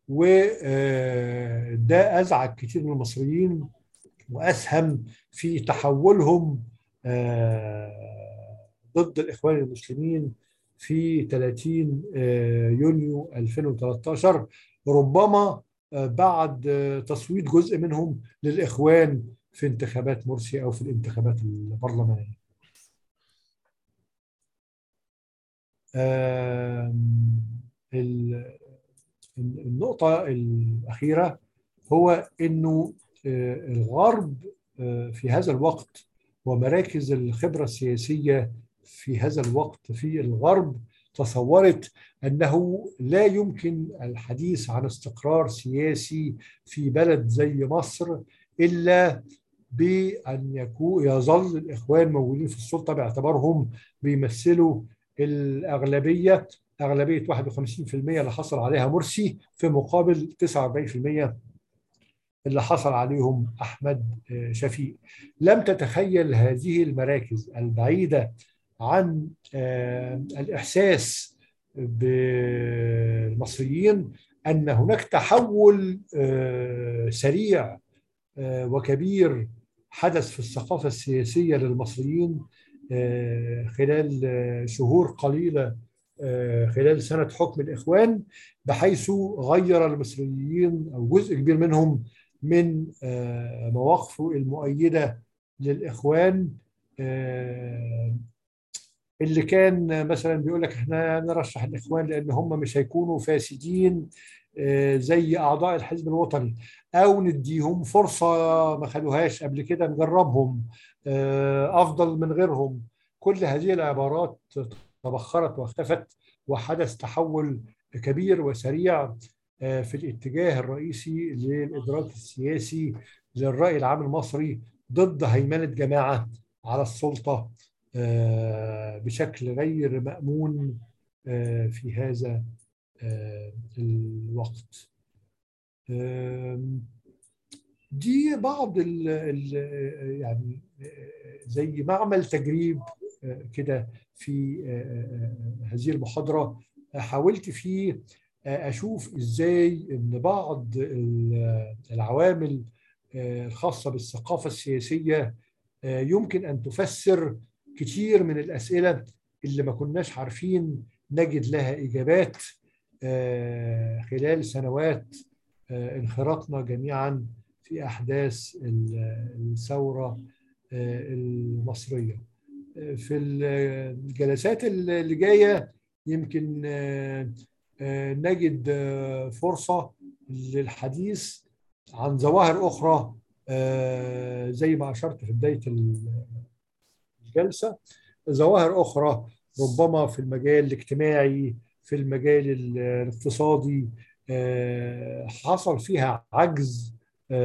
وده أزعج كتير من المصريين وأسهم في تحولهم ضد الإخوان المسلمين في 30 يونيو 2013، ربما بعد تصويت جزء منهم للإخوان في انتخابات مرسي أو في الانتخابات البرلمانية. النقطة الأخيرة هو أنه الغرب في هذا الوقت ومراكز الخبرة السياسية في هذا الوقت في الغرب تصورت أنه لا يمكن الحديث عن استقرار سياسي في بلد زي مصر إلا بأن يظل الإخوان موجودين في السلطة، باعتبارهم بيمثلوا الأغلبية 51% اللي حصل عليها مرسي في مقابل 49% اللي حصل عليهم أحمد شفيق. لم تتخيل هذه المراكز البعيدة عن الإحساس بالمصريين أن هناك تحول سريع وكبير حدث في الثقافة السياسية للمصريين خلال شهور قليلة خلال سنة حكم الإخوان، بحيث غير المصريين أو جزء كبير منهم من مواقفه المؤيدة للإخوان، اللي كان مثلا بيقول لك احنا نرشح الإخوان لأن هم مش هيكونوا فاسدين زي أعضاء الحزب الوطني، أو نديهم فرصة ما خدوهاش قبل كده نجربهم أفضل من غيرهم. كل هذه العبارات تبخرت واختفت، وحدث تحول كبير وسريع في الاتجاه الرئيسي للإدراك السياسي للرأي العام المصري ضد هيمنة جماعة على السلطة بشكل غير مأمون في هذا الوقت. دي بعض يعني زي معمل تجريب كده في هذه المحاضرة. حاولت فيه أشوف إزاي إن بعض العوامل الخاصة بالثقافة السياسية يمكن أن تفسر كتير من الأسئلة اللي ما كناش عارفين نجد لها إجابات خلال سنوات انخرطنا جميعا في أحداث الثورة المصرية. في الجلسات اللي جاية يمكن نجد فرصة للحديث عن ظواهر أخرى زي ما أشرت في بداية الجلسة، ظواهر أخرى ربما في المجال الاجتماعي، في المجال الاقتصادي حصل فيها عجز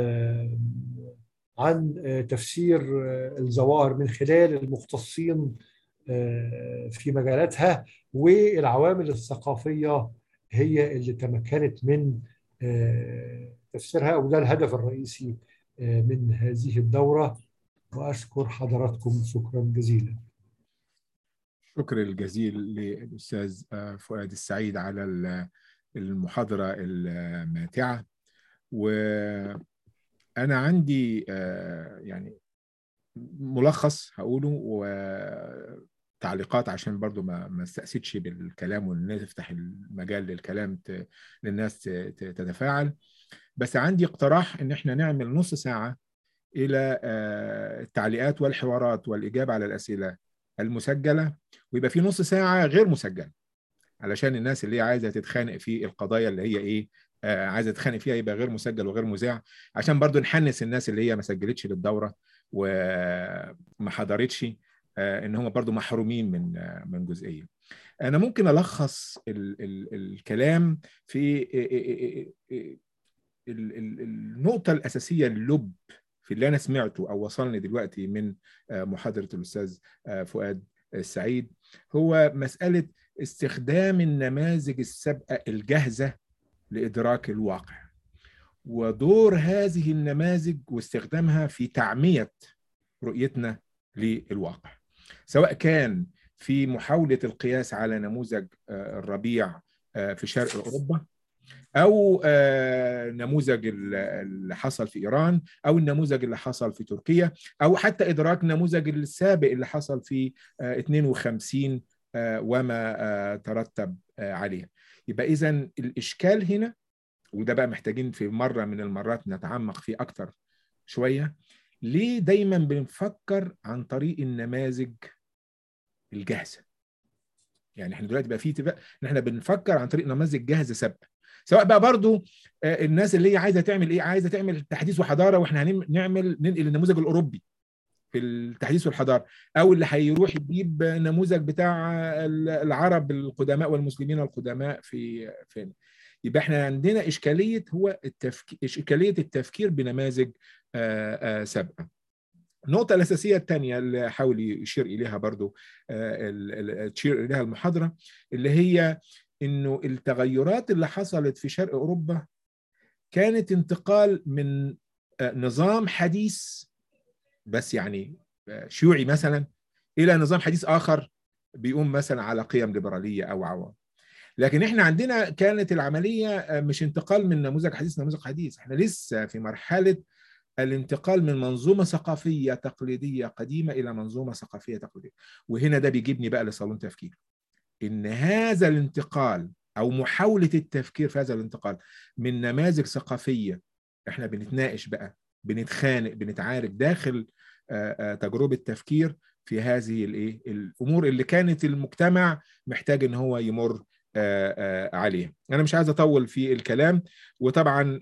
عن تفسير الظواهر من خلال المختصين في مجالاتها، والعوامل الثقافية هي اللي تمكنت من تفسيرها، وده الهدف الرئيسي من هذه الدورة. وأشكر حضراتكم شكرا جزيلا. شكر الجزيل للأستاذ فؤاد السعيد على المحاضرة الماتعة. وأنا عندي يعني ملخص هقوله وتعليقات عشان برضو ما استأسدش بالكلام والناس تفتح المجال للكلام للناس تتفاعل. بس عندي اقتراح ان احنا نعمل نص ساعة الى التعليقات والحوارات والإجابة على الأسئلة المسجلة، ويبقى في نص ساعة غير مسجلة علشان الناس اللي هي عايزة تتخانق في القضايا اللي هي ايه عايزة تتخانق فيها يبقى غير مسجل وغير مذاع، عشان برضو نحنس الناس اللي هي ما سجلتش للدورة وما حضرتش ان هم برضو محرومين من جزئية. انا ممكن الخص الكلام في النقطة الأساسية، اللب في اللي أنا سمعته أو وصلني دلوقتي من محاضرة الأستاذ فؤاد السعيد، هو مسألة استخدام النماذج السابقة الجاهزة لإدراك الواقع، ودور هذه النماذج واستخدامها في تعمية رؤيتنا للواقع، سواء كان في محاولة القياس على نموذج الربيع في شرق أوروبا، أو نموذج اللي حصل في إيران، أو النموذج اللي حصل في تركيا، أو حتى إدراك نموذج السابق اللي حصل في 52 وما ترتب عليه. يبقى إذن الإشكال هنا، وده بقى محتاجين في مرة من المرات نتعمق فيه أكتر شوية، ليه دايما بنفكر عن طريق النماذج الجاهزة؟ يعني احنا دلوقتي بقى في اتفاق ان احنا بنفكر عن طريق نماذج جاهزة سابقة، سواء بقى برضو الناس اللي هي عايزة تعمل ايه، عايزة تعمل تحديث وحضارة، واحنا ننقل النموذج الأوروبي في التحديث والحضارة، او اللي هيروح يجيب نموذج بتاع العرب القدماء والمسلمين القدماء في فين. يبقى احنا عندنا إشكالية، هو إشكالية التفكير بنماذج سابقة. النقطة الأساسية الثانية اللي حاول يشير إليها برضو تشير إليها المحاضرة، اللي هي إنه التغيرات اللي حصلت في شرق أوروبا كانت انتقال من نظام حديث بس يعني شيوعي مثلا، إلى نظام حديث آخر بيقوم مثلا على قيم ليبرالية أو عوام. لكن احنا عندنا كانت العملية مش انتقال من نموذج حديث لنموذج حديث، احنا لسه في مرحلة الانتقال من منظومة ثقافية تقليدية قديمة إلى منظومة ثقافية تقليدية. وهنا ده بيجيبني بقى لصالون تفكير، إن هذا الانتقال أو محاولة التفكير في هذا الانتقال من نماذج ثقافية، احنا بنتناقش بقى، بنتخانق، بنتعارك داخل تجربة تفكير في هذه الأمور اللي كانت المجتمع محتاج إن هو يمر عليه. أنا مش عايز أطول في الكلام، وطبعا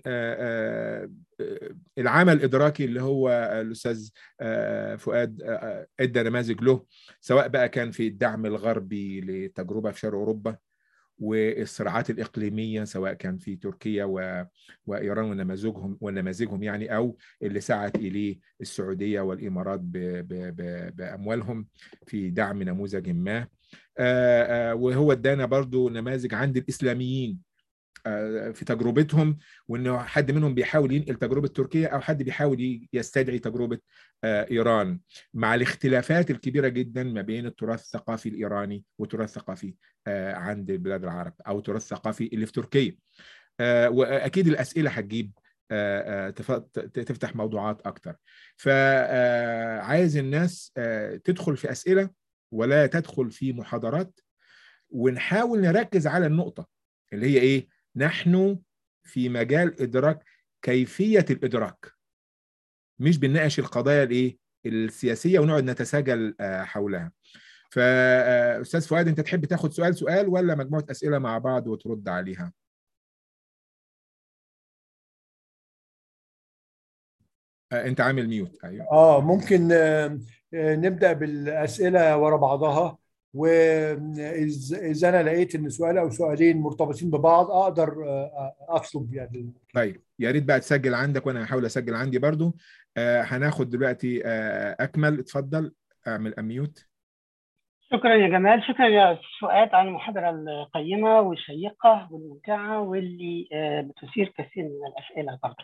العمل الإدراكي اللي هو الأستاذ فؤاد ادى نماذج له، سواء بقى كان في الدعم الغربي لتجربة في شرق أوروبا، والصراعات الإقليمية سواء كان في تركيا وإيران ونماذجهم يعني، أو اللي سعت إليه السعودية والإمارات بأموالهم في دعم نموذج ما، وهو ادانا برضو نماذج عند الإسلاميين في تجربتهم، وانه حد منهم بيحاول ينقل تجربه تركيا، او حد بيحاول يستدعي تجربه ايران، مع الاختلافات الكبيره جدا ما بين التراث الثقافي الايراني والتراث الثقافي عند بلاد العرب، او التراث الثقافي اللي في تركيا. واكيد الاسئله هتجيب تفتح موضوعات اكتر، فعايز الناس تدخل في اسئله ولا تدخل في محاضرات، ونحاول نركز على النقطه اللي هي ايه. نحن في مجال إدراك كيفية الإدراك، مش بنناقش القضايا السياسية ونقعد نتساجل حولها. فأستاذ فؤاد، أنت تحب تاخد سؤال ولا مجموعة أسئلة مع بعض وترد عليها؟ أنت عامل ميوت. أيوه. ممكن نبدأ بالأسئلة ورا بعضها، وإذا أنا لقيت إن سؤال أو سؤالين مرتبطين ببعض أقدر أطلب يعني. طيب يا ريت بقى تسجل عندك وأنا هحاول أسجل عندي برضو. هناخد دلوقتي أكمل، اتفضل اعمل أميوت. شكرا يا جمال، شكرا يا فؤاد على المحاضرة القيمة والشيقة والممتعة واللي بتثير كثير من الأسئلة برضو.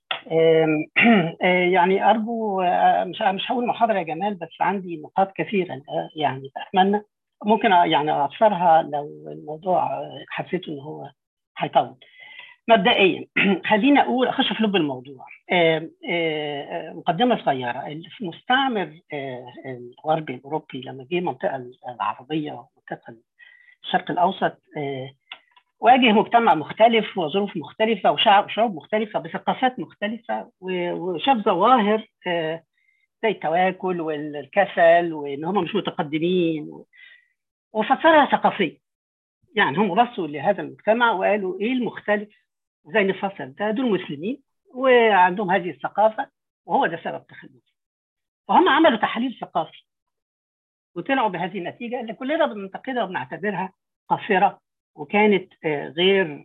يعني أرجو مش هقول محاضرة يا جمال، بس عندي نقاط كثيرة يعني أتمنى ممكن يعني أكثرها لو الموضوع حسيت إن هو هيطول. مبدئيا خلينا أخش في لب الموضوع. مقدمة صغيرة. المستعمر الغربي الأوروبي لما جه المنطقة العربية ومنطقة الشرق الأوسط واجه مجتمع مختلف وظروف مختلفة وشعوب مختلفة بثقافات مختلفة، وشاف ظواهر زي التواكل والكسل وإن هم مش متقدمين، وفسرها ثقافيا. يعني هم بصوا لهذا المجتمع وقالوا إيه المختلف، زي نفصل ده دول مسلمين وعندهم هذه الثقافة وهو ده سبب تخلفهم. فهم عملوا تحليل ثقافي وطلعوا بهذه النتيجة اللي كلنا بننتقدها وبنعتبرها قاصرة، وكانت غير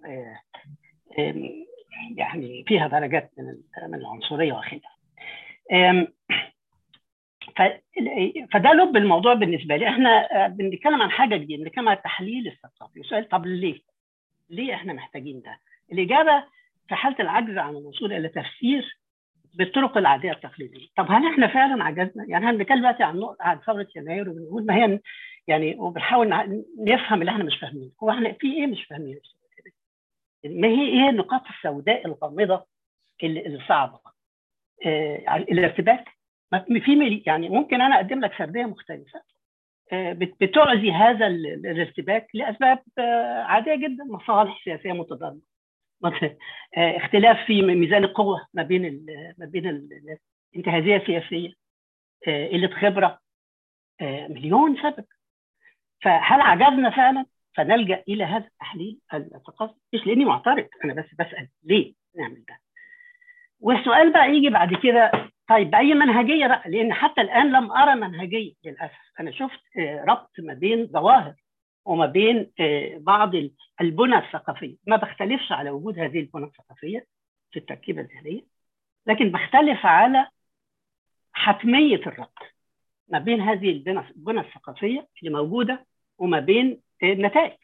يعني فيها درجات من العنصرية وخلافه. فده لب الموضوع بالنسبه لي. احنا بنتكلم عن حاجه جديده، بنتكلم عن التحليل الثقافي. السؤال طب ليه احنا محتاجين ده؟ الاجابه في حاله العجز عن الوصول الى تفسير بالطرق العاديه التقليديه. طب هل احنا فعلا عجزنا؟ يعني احنا بنتكلم دلوقتي عن ثوره يناير وبنقول ما هي يعني، وبنحاول نفهم اللي احنا مش فاهمينه. هو احنا في ايه مش فاهمينه؟ ما هي ايه النقاط السوداء الغامضه اللي صعبه؟ الارتباك في، يعني ممكن انا اقدم لك سرديه مختلفه بتعزي هذا الارتباك لاسباب عاديه جدا، مصالح سياسيه متضاربه، اختلاف في ميزان القوه ما بين الانتهازيه السياسيه، قله خبره، مليون سبب. فهل عجزنا فعلا فنلجا الى هذا التحليل الثقافي؟ مش لاني معترض، انا بس بسال ليه نعمل ده. والسؤال بقى يجي بعد كده، طيب باي منهجيه بقى؟ لان حتى الان لم ارى منهجيه للاسف. انا شفت ربط ما بين ظواهر وما بين بعض البنى الثقافيه. ما بختلفش على وجود هذه البنى الثقافيه في التركيبه الذهنيه، لكن بختلف على حتميه الربط ما بين هذه البنى الثقافيه اللي موجوده وما بين النتائج.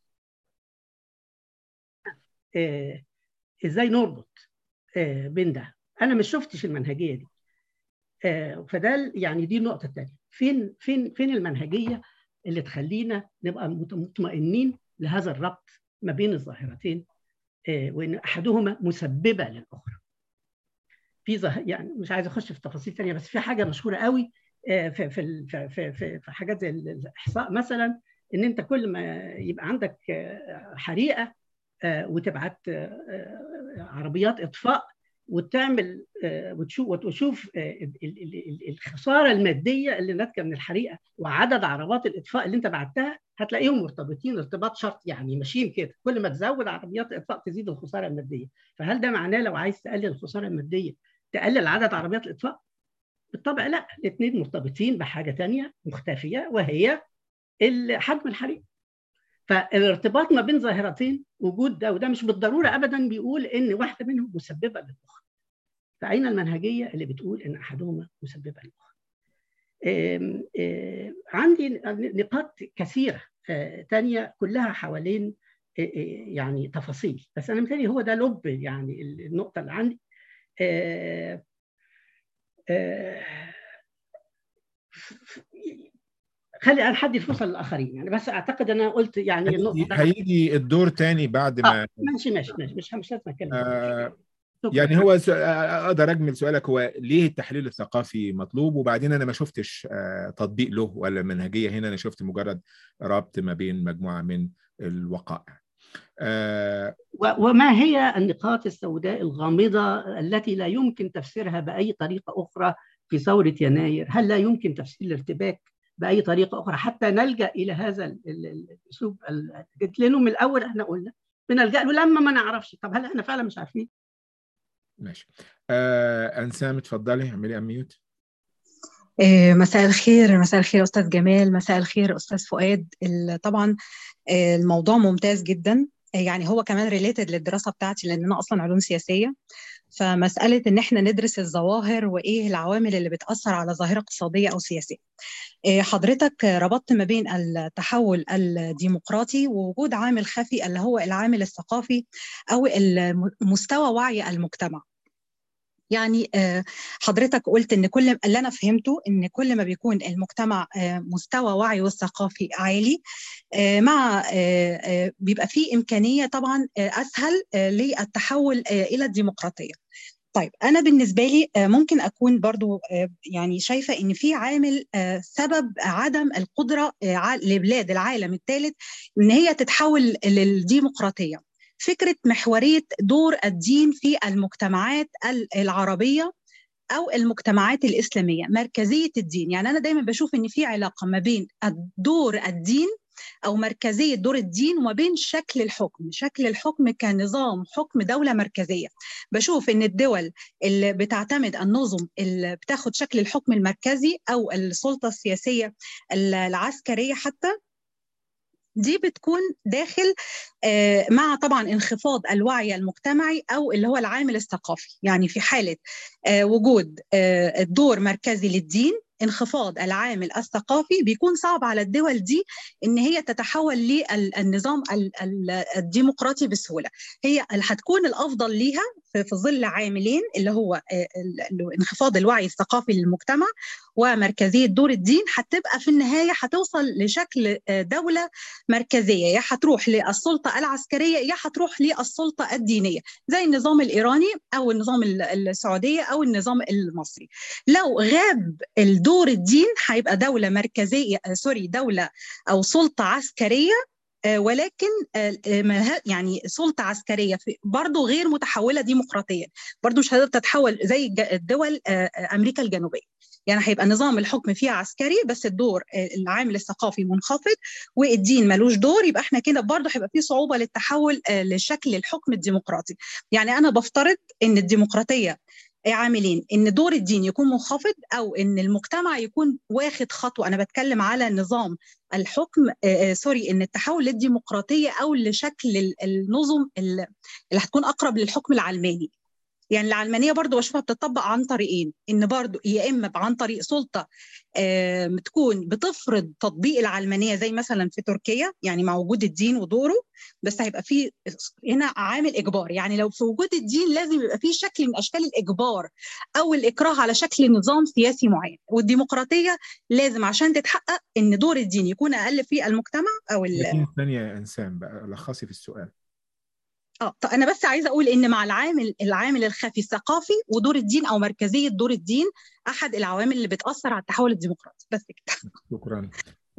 ازاي نربط بين ده؟ انا مش شفتش المنهجيه دي. فده يعني دي النقطه الثانيه. فين المنهجيه اللي تخلينا نبقى مطمئنين لهذا الربط ما بين الظاهرتين، وان احدهما مسببه للاخرى. يعني مش عايز اخش في تفاصيل ثانيه، بس في حاجه مشهوره قوي في حاجات زي الاحصاء مثلا، ان انت كل ما يبقى عندك حريقه وتبعت عربيات اطفاء وتعمل وتشوف الخساره الماديه اللي ناتجه من الحريقه وعدد عربات الاطفاء اللي انت بعتها، هتلاقيهم مرتبطين ارتباط شرط، يعني ماشيين كده. كل ما تزود عربيات الاطفاء تزيد الخساره الماديه. فهل ده معناه لو عايز تقلل الخساره الماديه تقلل عدد عربيات الاطفاء؟ بالطبع لا، الاثنين مرتبطين بحاجه ثانيه مختفيه، وهي حجم الحريق. فالارتباط ما بين ظاهرتين، وجود ده وده مش بالضروره ابدا بيقول ان واحده منهم مسببه للاخرى. فاين المنهجيه اللي بتقول ان احدهما مسببه للاخرى؟ عندي نقاط كثيره ثانيه كلها حوالين يعني تفاصيل، بس انا مثالي هو ده لب يعني النقطه اللي عندي. خلي انا حدي الفرصه للاخرين يعني، بس اعتقد انا قلت يعني النقطه هيجي الدور تاني بعد ما ماشي مش لازم اتكلم. يعني هو اقدر اجمل سؤالك، هو ليه التحليل الثقافي مطلوب؟ وبعدين انا ما شفتش تطبيق له ولا منهجيه هنا، انا شفت مجرد ربط ما بين مجموعه من الوقائع. وما هي النقاط السوداء الغامضه التي لا يمكن تفسيرها باي طريقه اخرى في ثوره يناير؟ هل لا يمكن تفسير الارتباك باي طريقه اخرى حتى نلجا الى هذا الاسلوب؟ لانه من الاول احنا قلنا بنلجا له لما ما نعرفش. طب هل احنا فعلا مش عارفين؟ ماشي. انسام اتفضلي، اعملي اميوت. مساء الخير. مساء الخير استاذ جمال. مساء الخير استاذ فؤاد. طبعا الموضوع ممتاز جدا، يعني هو كمان ريليتد للدراسه بتاعتي لان انا اصلا علوم سياسيه. فمساله ان احنا ندرس الظواهر وايه العوامل اللي بتاثر على ظاهره اقتصاديه او سياسيه. حضرتك ربطت ما بين التحول الديمقراطي ووجود عامل خفي اللي هو العامل الثقافي او مستوى وعي المجتمع. يعني حضرتك قلت ان كل اللي انا فهمته ان كل ما بيكون المجتمع مستوى وعيه الثقافي عالي، مع بيبقى فيه امكانيه طبعا اسهل للتحول الى الديمقراطيه. طيب انا بالنسبه لي ممكن اكون برضو يعني شايفه ان في عامل سبب عدم القدره لبلاد العالم الثالث ان هي تتحول للديمقراطيه، فكره محوريه دور الدين في المجتمعات العربيه او المجتمعات الاسلاميه، مركزيه الدين. يعني انا دايما بشوف ان في علاقه ما بين دور الدين أو مركزية دور الدين وما بين شكل الحكم كنظام حكم دولة مركزية. بشوف إن الدول اللي بتعتمد النظم اللي بتاخد شكل الحكم المركزي أو السلطة السياسية العسكرية حتى، دي بتكون داخل مع طبعا انخفاض الوعي المجتمعي أو اللي هو العامل الثقافي. يعني في حالة وجود الدور مركزي للدين انخفاض العامل الثقافي بيكون صعب على الدول دي ان هي تتحول للنظام الديمقراطي بسهوله. هي هتكون الافضل ليها في ظل عاملين اللي هو انخفاض الوعي الثقافي للمجتمع ومركزيه دور الدين. هتبقى في النهايه هتوصل لشكل دوله مركزيه، يا هتروح للسلطه العسكريه يا هتروح للسلطه الدينيه، زي النظام الايراني او النظام السعوديه او النظام المصري. لو غاب الدور الدين هيبقى دوله مركزيه، دوله او سلطه عسكريه، ولكن يعني سلطه عسكريه برضه غير متحوله ديمقراطيا، برضه مش هتقدر تتحول زي الدول امريكا الجنوبيه. يعني هيبقى نظام الحكم فيها عسكري بس الدور العامل الثقافي منخفض والدين ملوش دور، يبقى احنا كده برضه هيبقى في صعوبه للتحول لشكل الحكم الديمقراطي. يعني انا بفترض ان الديمقراطيه عاملين ان دور الدين يكون منخفض او ان المجتمع يكون واخد خطوه. انا بتكلم على نظام الحكم ان التحول للديمقراطيه او لشكل النظم اللي هتكون اقرب للحكم العلماني. يعني العلمانيه برضو بشوفها بتطبق عن طريقين، ان برضو يا اما عن طريق سلطه تكون بتفرض تطبيق العلمانيه زي مثلا في تركيا، يعني مع وجود الدين ودوره، بس هيبقى في هنا عامل اجبار. يعني لو في وجود الدين لازم يبقى في شكل من اشكال الاجبار او الاكراه على شكل نظام سياسي معين. والديمقراطيه لازم عشان تتحقق ان دور الدين يكون اقل في المجتمع او 30 ثانيه يا انسان بقى، لخصي في السؤال. طب انا بس عايزه اقول ان مع العامل الخفي الثقافي ودور الدين او مركزيه دور الدين احد العوامل اللي بتاثر على التحول الديمقراطي. بس كده. شكرا.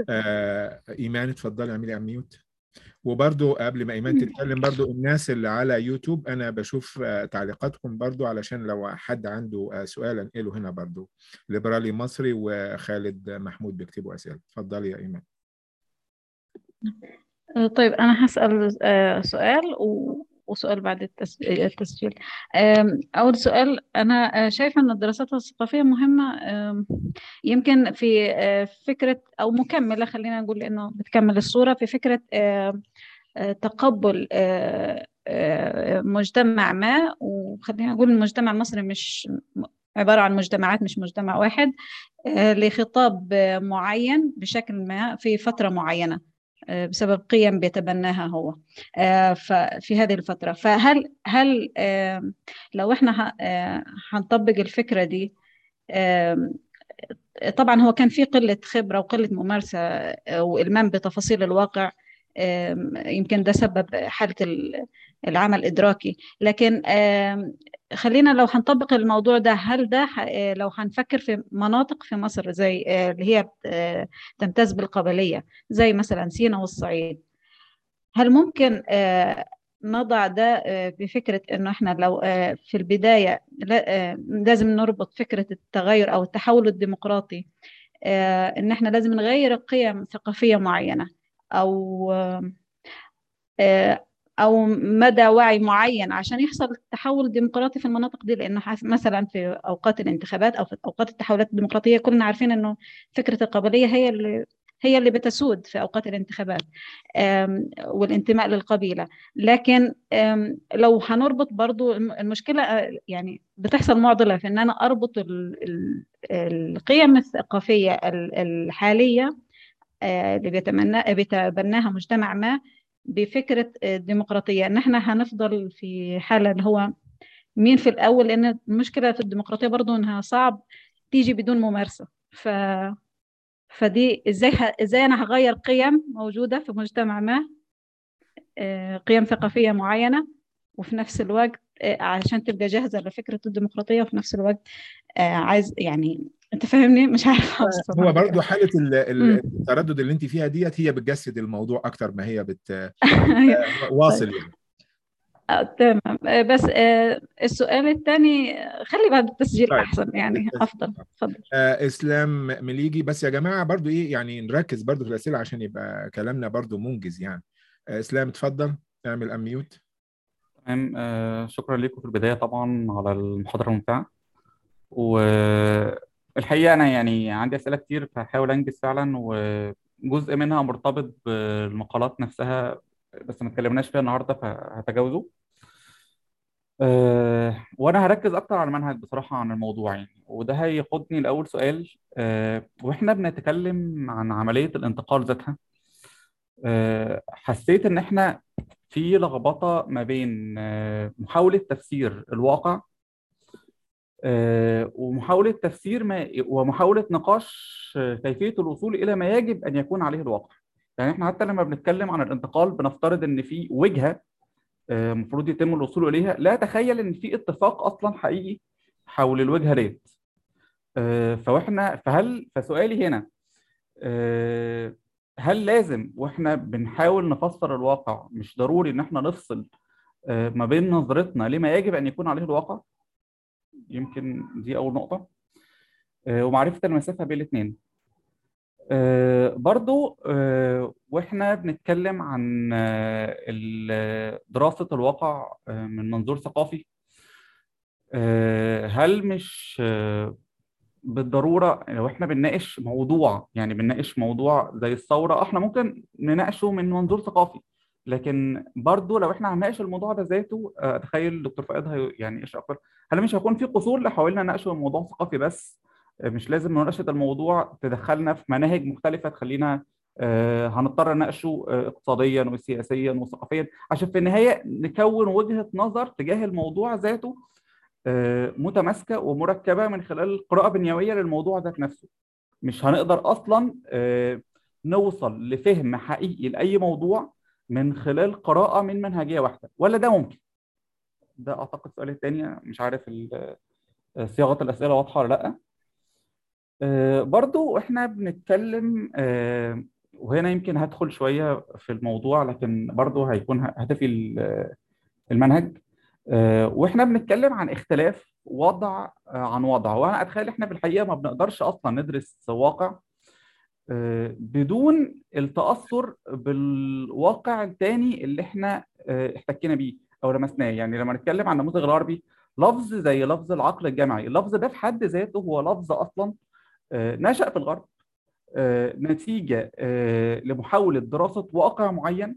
ايمان اتفضلي اعملي اميوت. وبرضو قبل ما ايمان تتكلم، برضو الناس اللي على يوتيوب انا بشوف تعليقاتكم برضو، علشان لو حد عنده سؤال انقله هنا. برضو ليبرالي مصري وخالد محمود بيكتبوا اسئله. اتفضلي يا ايمان. طيب أنا هسأل سؤال وسؤال بعد التسجيل. أول سؤال، أنا شايفة أن الدراسات الثقافية مهمة، يمكن في فكرة أو مكملة، خلينا نقول إنه بتكمل الصورة في فكرة تقبل مجتمع ما. وخلينا نقول المجتمع المصري مش عبارة عن مجتمعات، مش مجتمع واحد، لخطاب معين بشكل ما في فترة معينة بسبب قيم بيتبناها هو في هذه الفترة. فهل لو احنا هنطبق الفكرة دي، طبعا هو كان في قلة خبرة وقلة ممارسة وإلمام بتفاصيل الواقع، يمكن ده سبب حالة العمى الإدراكي. لكن خلينا لو هنطبق الموضوع ده، هل ده لو هنفكر في مناطق في مصر زي اللي هي تمتاز بالقبلية زي مثلا سيناء والصعيد، هل ممكن نضع ده بفكرة إنه إحنا لو في البداية لازم نربط فكرة التغير أو التحول الديمقراطي إن إحنا لازم نغير قيم ثقافية معينة أو أو مدى وعي معين عشان يحصل التحول الديمقراطي في المناطق دي؟ لأنه مثلا في أوقات الانتخابات أو في أوقات التحولات الديمقراطية كلنا عارفين إنه فكرة القبلية هي اللي بتسود في أوقات الانتخابات والانتماء للقبيلة. لكن لو هنربط برضو المشكلة يعني بتحصل معضلة في أن أنا أربط القيم الثقافية الحالية اللي بيتبناها مجتمع ما بفكرة الديمقراطية، ان احنا هنفضل في حالة اللي هو مين في الاول، لان المشكلة في الديمقراطية برضو انها صعب تيجي بدون ممارسة. فدي ازاي انا هغير قيم موجودة في مجتمع ما، قيم ثقافية معينة، وفي نفس الوقت عشان تبقى جاهزة لفكرة الديمقراطية، وفي نفس الوقت عايز يعني انت فاهمني، مش عارفه اوصل. هو برضو حاله التردد اللي انت فيها ديت هي بتجسد الموضوع اكتر ما هي واصل يعني. تمام. بس السؤال الثاني خلي بعد التسجيل طيب. احسن يعني افضل. اتفضل. اسلام مليجي. بس يا جماعه برضو ايه يعني نركز برضو في الاسئله عشان يبقى كلامنا برضو منجز يعني. اسلام اتفضل اعمل اميوت. تمام. شكرا لكم في البدايه طبعا على المحاضره الممتعه، والحقيقه انا يعني عندي اسئله كتير فهحاول انجز فعلا، وجزء منها مرتبط بالمقالات نفسها بس ما اتكلمناش فيها النهارده فهتجاوزه. وانا هركز اكتر على المنهج بصراحه عن الموضوع يعني، وده هياخدني لاول سؤال. واحنا بنتكلم عن عمليه الانتقال ذاتها، حسيت ان احنا في لخبطه ما بين محاوله تفسير الواقع ومحاوله تفسير ومحاوله نقاش كيفيه الوصول الى ما يجب ان يكون عليه الواقع. يعني احنا حتى لما بنتكلم عن الانتقال بنفترض ان في وجهه المفروض يتم الوصول اليها، لا اتخيل ان في اتفاق اصلا حقيقي حول الوجهه ديت. فسؤالي هنا، هل لازم واحنا بنحاول نفسر الواقع مش ضروري ان احنا نفصل ما بين نظرتنا لما يجب ان يكون عليه الواقع؟ يمكن دي اول نقطه. ومعرفه المسافه بين الاثنين. برضو واحنا بنتكلم عن دراسة الواقع من منظور ثقافي، هل مش بالضرورة لو احنا بنناقش موضوع، يعني بنناقش موضوع زي الثورة، احنا ممكن نناقشه من منظور ثقافي، لكن برضو لو احنا هنناقش الموضوع ده ذاته، اتخيل دكتور فؤاد يعني ايش اكتر، هل مش هيكون في قصور لو حاولنا نناقشه الموضوع ثقافي بس؟ مش لازم مناقشة الموضوع تدخلنا في مناهج مختلفة تخلينا هنضطر نناقشه اقتصاديا وسياسيا وثقافيا، عشان في النهاية نكون وجهة نظر تجاه الموضوع ذاته متماسكة ومركبة من خلال قراءة بنيوية للموضوع ذات نفسه. مش هنقدر أصلا نوصل لفهم حقيقي لأي موضوع من خلال قراءة من منهجية واحدة، ولا ده ممكن؟ ده أعتقد السؤال الثاني، مش عارف صياغة الأسئلة واضحة ولا لأ. برضو إحنا بنتكلم، وهنا يمكن هدخل شوية في الموضوع، لكن برضو هيكون هدفي المنهج. واحنا بنتكلم عن اختلاف وضع عن وضع، وانا اتخيل احنا في الحقيقه ما بنقدرش اصلا ندرس واقع بدون التاثر بالواقع الثاني اللي احنا احتكينا بيه او لمسناه. يعني لما نتكلم عن النموذج الغربي، لفظ زي لفظ العقل الجمعي، اللفظ ده في حد ذاته هو لفظ اصلا نشأ في الغرب نتيجه لمحاوله دراسه واقع معين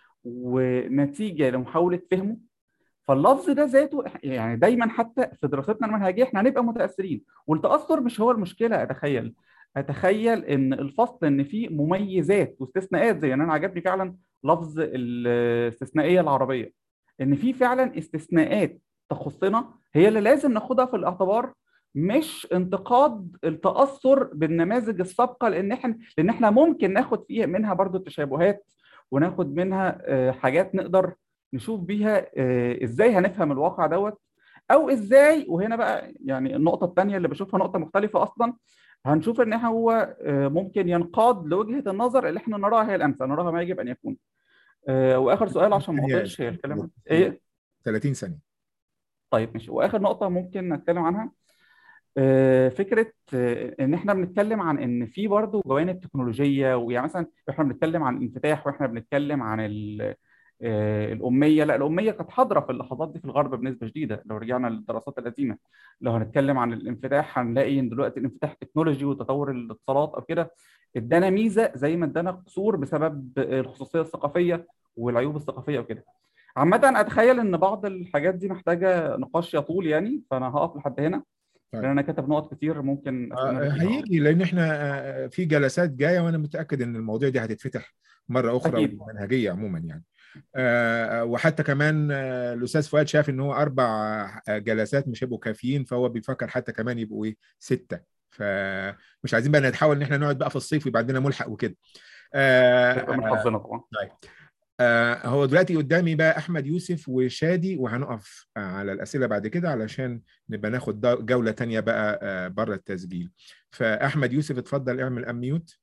ونتيجه لمحاوله فهمه. فاللفظ ده ذاته يعني دايما حتى في دراستنا المنهجيه احنا هنبقى متاثرين، والتاثر مش هو المشكله. اتخيل ان الفصل ان فيه مميزات واستثناءات، زي ان انا عجبني فعلا لفظ الاستثنائيه العربيه، ان في فعلا استثناءات تخصنا هي اللي لازم ناخدها في الاعتبار، مش انتقاد التاثر بالنماذج السابقه، لان احنا ممكن ناخد فيها منها برضو التشابهات، وناخد منها حاجات نقدر نشوف بيها ازاي هنفهم الواقع دوت، او ازاي. وهنا بقى يعني النقطه الثانيه اللي بشوفها نقطه مختلفه اصلا، هنشوف ان هو ممكن ينقاد لوجهه النظر اللي احنا نراها هي الامثل، نراها ما يجب ان يكون. واخر سؤال عشان ما اطولش، هي الكلام ايه 30 ثانيه. طيب ماشي. واخر نقطه ممكن نتكلم عنها، فكره ان احنا بنتكلم عن ان في برضه جوانب تكنولوجيه، ويعني مثلا احنا بنتكلم عن الانفتاح واحنا بنتكلم عن الأمية. لا، الأمية كانت حاضرة في اللحظات دي في الغرب بنسبة شديدة لو رجعنا للدراسات القديمة. لو هنتكلم عن الانفتاح هنلاقي إن دلوقتي الانفتاح التكنولوجي وتطور الاتصالات أو كده ادانا ميزة زي ما ادانا قصور بسبب الخصوصية الثقافية والعيوب الثقافية وكده. عامة أتخيل إن بعض الحاجات دي محتاجة نقاش يطول يعني، فأنا هقف لحد هنا لأن أنا كاتب نقط كتير ممكن أستمر فيها. هيجي لأن إحنا في جلسات جاية، وأنا متأكد إن المواضيع دي هتتفتح مرة أخرى، أكيد. والمنهجية عموما يعني. وحتى كمان الأستاذ فؤاد شاف إن هو 4 جلسات مش هيبقوا كافيين، فهو بيفكر حتى كمان يبقوا إيه 6. فمش عايزين بقى نتحاول إن إحنا نقعد بقى في الصيف ويبقى عندنا ملحق وكده. هيبقى من حظنا طبعا. طيب. هو دلوقتي قدامي بقى أحمد يوسف وشادي، وهنقف على الأسئلة بعد كده علشان نبقى ناخد جولة تانية بقى بره التسجيل. فأحمد يوسف اتفضل اعمل أميوت.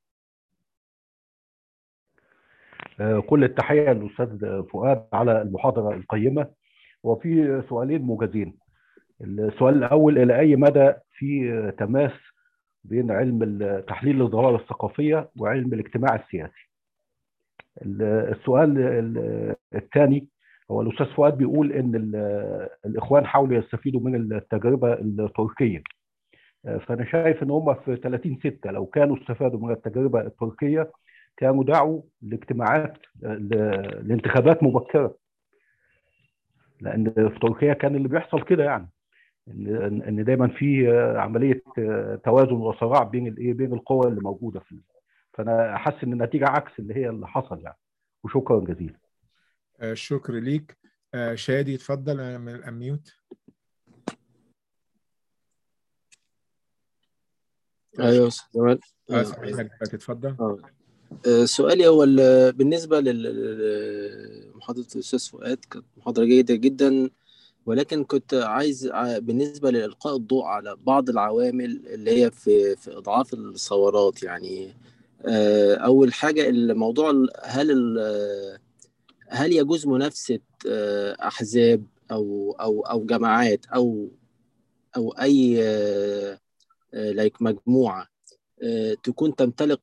كل التحية للأستاذ فؤاد على المحاضرة القيمة. وفي سؤالين موجزين. السؤال الأول، إلى أي مدى في تماس بين علم تحليل الظواهر الثقافية وعلم الاجتماع السياسي؟ السؤال الثاني، هو الأستاذ فؤاد بيقول إن الإخوان حاولوا يستفيدوا من التجربة التركية. فأنا شايف إن هم في 30/6 لو كانوا استفادوا من التجربة التركية كانوا دعوا لاجتماعات لانتخابات مبكرة. لان في تركيا كان اللي بيحصل كده يعني، ان دايما في عمليه توازن وصراع بين بين القوى اللي موجوده فانا حاسس ان النتيجه عكس اللي حصل يعني. وشكرا جزيلا. شكر ليك. شادي اتفضل، انا من الاميوت. ايوه استاذ جمال. سامحني حضرتك، اتفضل. سؤالي هو بالنسبه لمحاضره الاستاذ فؤاد، كانت محاضره جيده جدا، ولكن كنت عايز بالنسبه لإلقاء الضوء على بعض العوامل اللي هي في اضعاف الثورات. يعني اول حاجه الموضوع، هل يجوز منافسه احزاب او جماعات او اي لايك مجموعه تكون تمتلك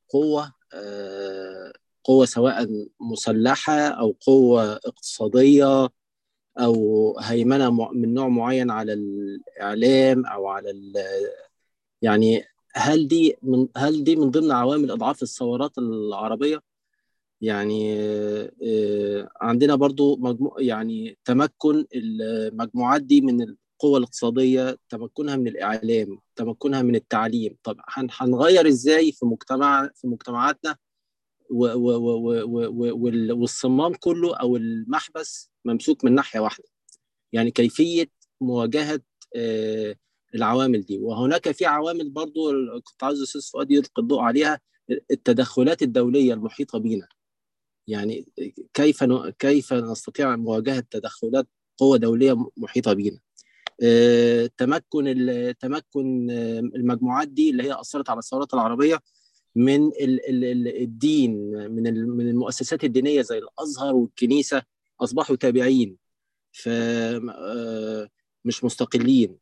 قوة سواء مسلحة أو قوة اقتصادية أو هيمنة من نوع معين على الإعلام أو على يعني هل دي من ضمن عوامل إضعاف الثورات العربية؟ يعني عندنا برضو يعني تمكن المجموعات دي من القوة الاقتصادية، تمكنها من الإعلام، تمكنها من التعليم. طب هنغير إزاي في مجتمعاتنا والصمام كله أو المحبس ممسوك من ناحية واحدة؟ يعني كيفية مواجهة العوامل دي. وهناك في عوامل برضو كنت عاوز الأستاذ فؤاد يلقي الضوء عليها، التدخلات الدولية المحيطة بينا. يعني كيف نستطيع مواجهة تدخلات قوة دولية محيطة بنا؟ تمكن المجموعات دي اللي هي أثرت على الثورات العربية من الدين، من المؤسسات الدينية زي الأزهر والكنيسة، أصبحوا تابعين مش مستقلين.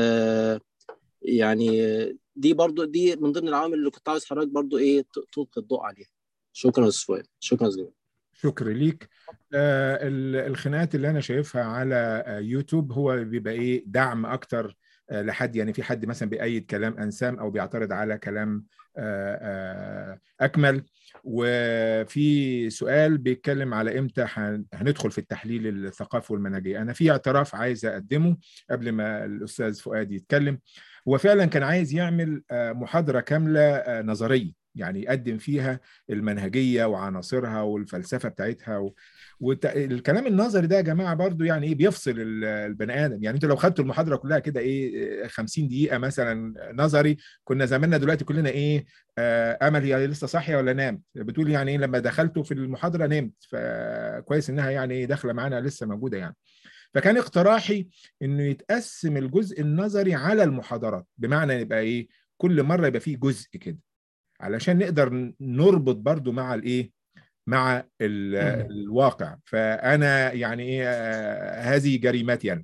يعني دي من ضمن العوامل اللي كنت عاوز حضرتك برضو تلقي الضوء عليها. شكرا يا استاذ. شكرا جزيلا. شكرا ليك. الخناقات اللي انا شايفها على يوتيوب هو بيبقى دعم اكتر لحد، يعني في حد مثلا بيأيد كلام أنسام او بيعترض على كلام اكمل، وفي سؤال بيتكلم على امتى هندخل في التحليل الثقافي والمنهجي. انا في اعتراف عايز اقدمه قبل ما الاستاذ فؤاد يتكلم. هو فعلا كان عايز يعمل محاضرة كاملة نظرية، يعني يقدم فيها المنهجية وعناصرها والفلسفة بتاعتها والكلام النظري ده يا جماعة برضو يعني بيفصل البني آدم. يعني انتوا لو خدتوا المحاضرة كلها كده 50 دقيقة مثلا نظري، كنا زماننا دلوقتي كلنا أمل هي لسه صاحية ولا نامت؟ بتقول يعني لما دخلتوا في المحاضرة نمت، فكويس انها يعني داخلة معانا لسه موجودة يعني. فكان اقتراحي انه يتقسم الجزء النظري على المحاضرات، بمعنى يبقى كل مرة يبقى فيه جزء كده، علشان نقدر نربط برضو مع مع الواقع. فانا يعني هذه جريمتي يعني.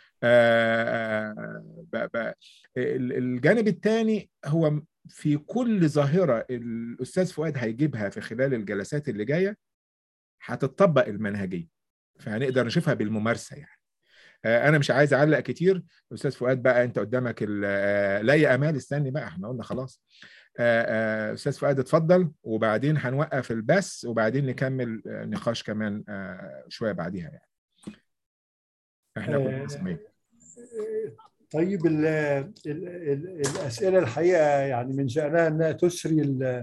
الجانب الثاني هو في كل ظاهرة الأستاذ فؤاد هيجيبها في خلال الجلسات اللي جاية هتطبق المنهجية، فهنقدر نشوفها بالممارسة يعني. أنا مش عايز أعلق كتير. أستاذ فؤاد بقى أنت قدامك لا يا أمال استني بقى، احنا قلنا خلاص. أستاذ فؤاد اتفضل، وبعدين هنوقف البث وبعدين نكمل نقاش كمان شوية بعديها يعني. احنا كنا اسمين. طيب الأسئلة الحقيقة يعني من شأنها أنها تسري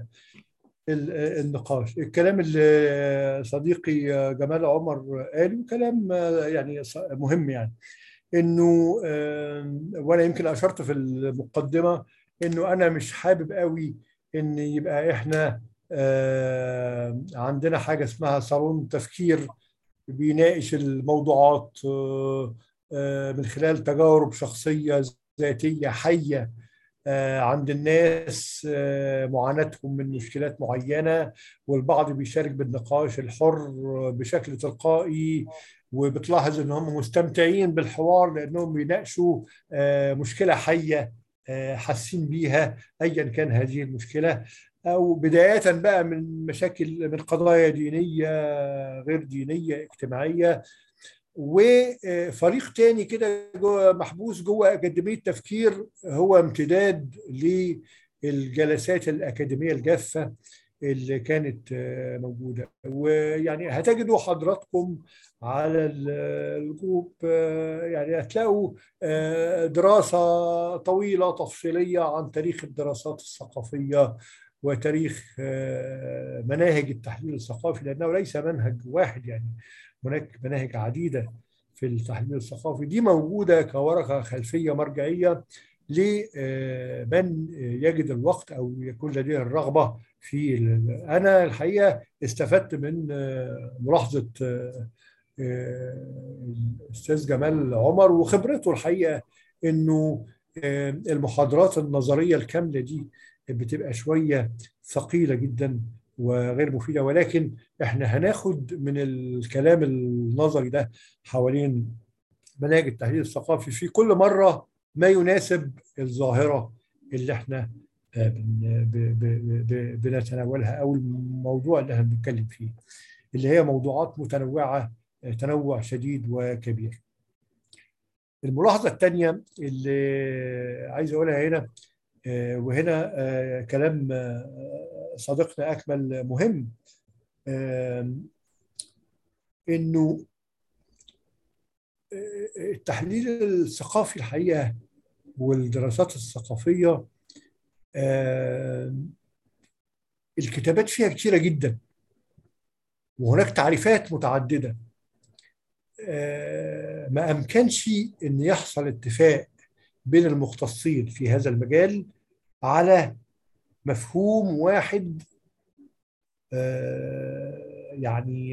النقاش. الكلام اللي صديقي جمال عمر قاله كلام يعني مهم، يعني انه وانا يمكن اشرت في المقدمه انه انا مش حابب قوي ان يبقى احنا عندنا حاجه اسمها صالون تفكير بيناقش الموضوعات من خلال تجارب شخصيه ذاتيه حيه عند الناس، معاناتهم من مشكلات معينة، والبعض بيشارك بالنقاش الحر بشكل تلقائي، وبتلاحظ ان هم مستمتعين بالحوار لانهم بيناقشوا مشكلة حية حاسين بيها ايا كان هذه المشكلة، او بداية بقى من مشاكل، من قضايا دينية غير دينية اجتماعية. وفريق تاني كده محبوس جوه أكاديمية تفكير، هو امتداد للجلسات الأكاديمية الجافة اللي كانت موجودة. ويعني هتجدوا حضراتكم على الجروب يعني هتلاقوا دراسة طويلة تفصيلية عن تاريخ الدراسات الثقافية وتاريخ مناهج التحليل الثقافي، لأنه ليس منهج واحد، يعني هناك مناهج عديدة في التحليل الثقافي. دي موجودة كورقة خلفية مرجعية لمن يجد الوقت أو يكون لديه الرغبة في أنا الحقيقة استفدت من ملاحظة الأستاذ جمال عمر وخبرته الحقيقة، إنه المحاضرات النظرية الكاملة دي بتبقى شوية ثقيلة جدا وغير مفيدة، ولكن احنا هناخد من الكلام النظري ده حوالين مناهج التحليل الثقافي في كل مرة ما يناسب الظاهرة اللي احنا بنتناولها أو الموضوع اللي احنا بنتكلم فيه، اللي هي موضوعات متنوعة تنوع شديد وكبير. الملاحظة الثانية اللي عايز أقولها هنا، وهنا كلام صديقنا أكمل مهم، إنه التحليل الثقافي الحقيقة والدراسات الثقافية الكتابات فيها كتيرة جدا وهناك تعريفات متعددة. ما أمكنش أن يحصل اتفاق بين المختصين في هذا المجال على مفهوم واحد يعني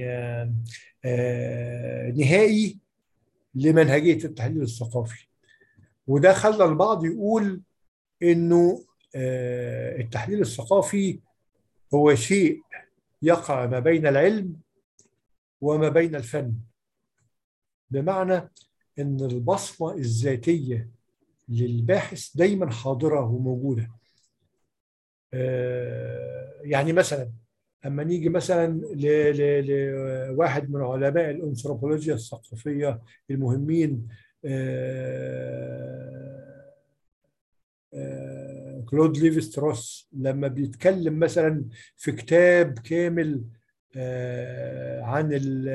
نهائي لمنهجية التحليل الثقافي. وده خلى البعض يقول إنه التحليل الثقافي هو شيء يقع ما بين العلم وما بين الفن، بمعنى إن البصمة الذاتية للباحث دايما حاضرة وموجودة. يعني مثلا أما نيجي مثلا لواحد من علماء الأنثروبولوجيا الثقافية المهمين، كلود ليفي ستروس، لما بيتكلم مثلا في كتاب كامل عن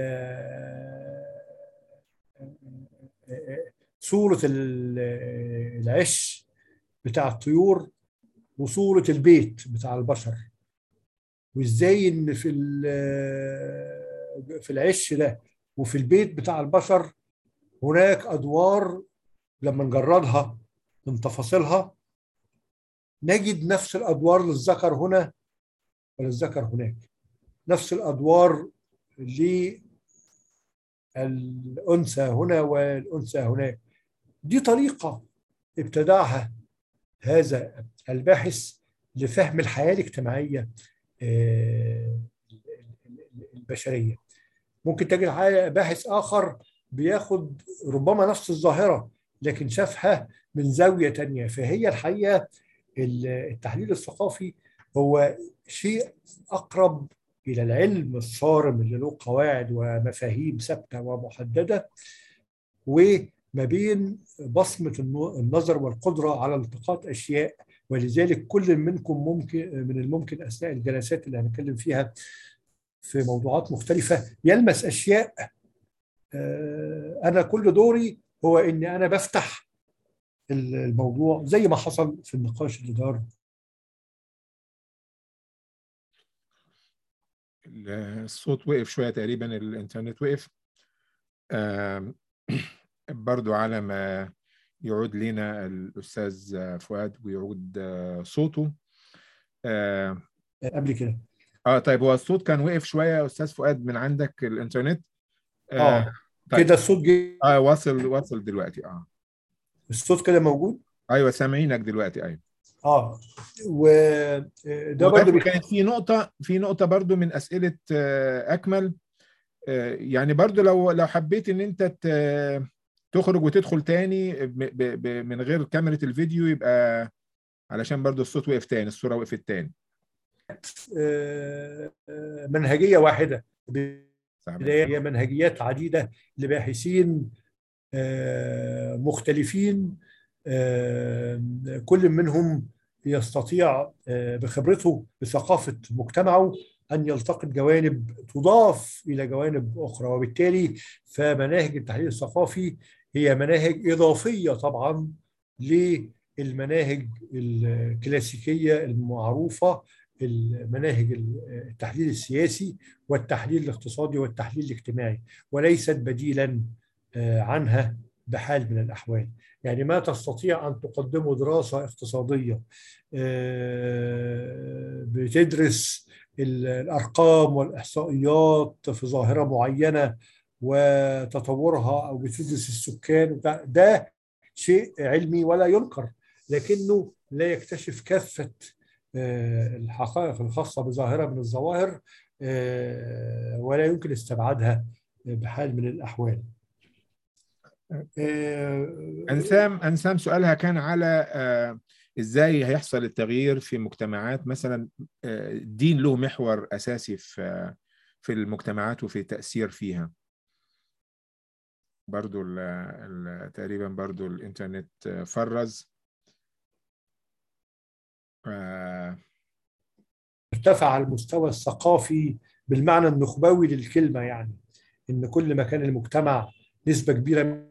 صورة العش بتاع الطيور وصورة البيت بتاع البشر، وازاي ان في العش ده وفي البيت بتاع البشر هناك ادوار لما نجردها من تفاصيلها نجد نفس الادوار للذكر هنا وللذكر هناك، نفس الادوار للانثى هنا والانثى هناك. دي طريقة ابتدعها هذا الباحث لفهم الحياة الاجتماعية البشرية. ممكن تجد باحث آخر بياخد ربما نفس الظاهرة لكن شافها من زاوية تانية. فهي الحقيقة التحليل الثقافي هو شيء أقرب إلى العلم الصارم اللي له قواعد ومفاهيم ثابتة ومحددة، وما بين بصمة النظر والقدرة على التقاط أشياء. ولذلك كل منكم من الممكن أثناء الجلسات اللي هنتكلم فيها في موضوعات مختلفة يلمس أشياء. أنا كل دوري هو إني أنا بفتح الموضوع زي ما حصل في النقاش اللي دار. الصوت وقف شوية تقريبا، الإنترنت وقف. برضو على ما يعود لنا الأستاذ فؤاد ويعود صوته. قبل كده طيب هو الصوت كان وقف شوية يا أستاذ فؤاد من عندك الإنترنت. طيب. كده الصوت واصل دلوقتي. الصوت كده موجود. أيوة سامعينك دلوقتي. أيوة. وده برضو كانت في نقطة برضو من أسئلة أكمل. يعني برضو لو حبيت إن أنت تخرج وتدخل تاني من غير كاميرا الفيديو، يبقى علشان برضو الصوت وقف تاني، الصورة وقفت تاني. منهجية واحدة، هي منهجيات عديدة لباحثين مختلفين، كل منهم يستطيع بخبرته بثقافة مجتمعه أن يلتقط جوانب تضاف إلى جوانب أخرى، وبالتالي فمناهج التحليل الثقافي هي مناهج إضافية طبعا للمناهج الكلاسيكية المعروفة، المناهج التحليل السياسي والتحليل الاقتصادي والتحليل الاجتماعي، وليست بديلا عنها بحال من الأحوال. يعني ما تستطيع أن تقدمه دراسة اقتصادية بتدرس الأرقام والإحصائيات في ظاهرة معينة وتطورها، أو بتدرس السكان، ده شيء علمي ولا ينكر، لكنه لا يكتشف كافة الحقائق الخاصة بظاهرة من الظواهر، ولا يمكن استبعادها بحال من الأحوال. أنسام سؤالها كان على إزاي هيحصل التغيير في مجتمعات مثلا الدين له محور أساسي في المجتمعات وفي تأثير فيها. برضو تقريبا برضو الإنترنت فرز. ارتفع المستوى الثقافي بالمعنى النخبوي للكلمة، يعني إن كل ما كان المجتمع نسبة كبيرة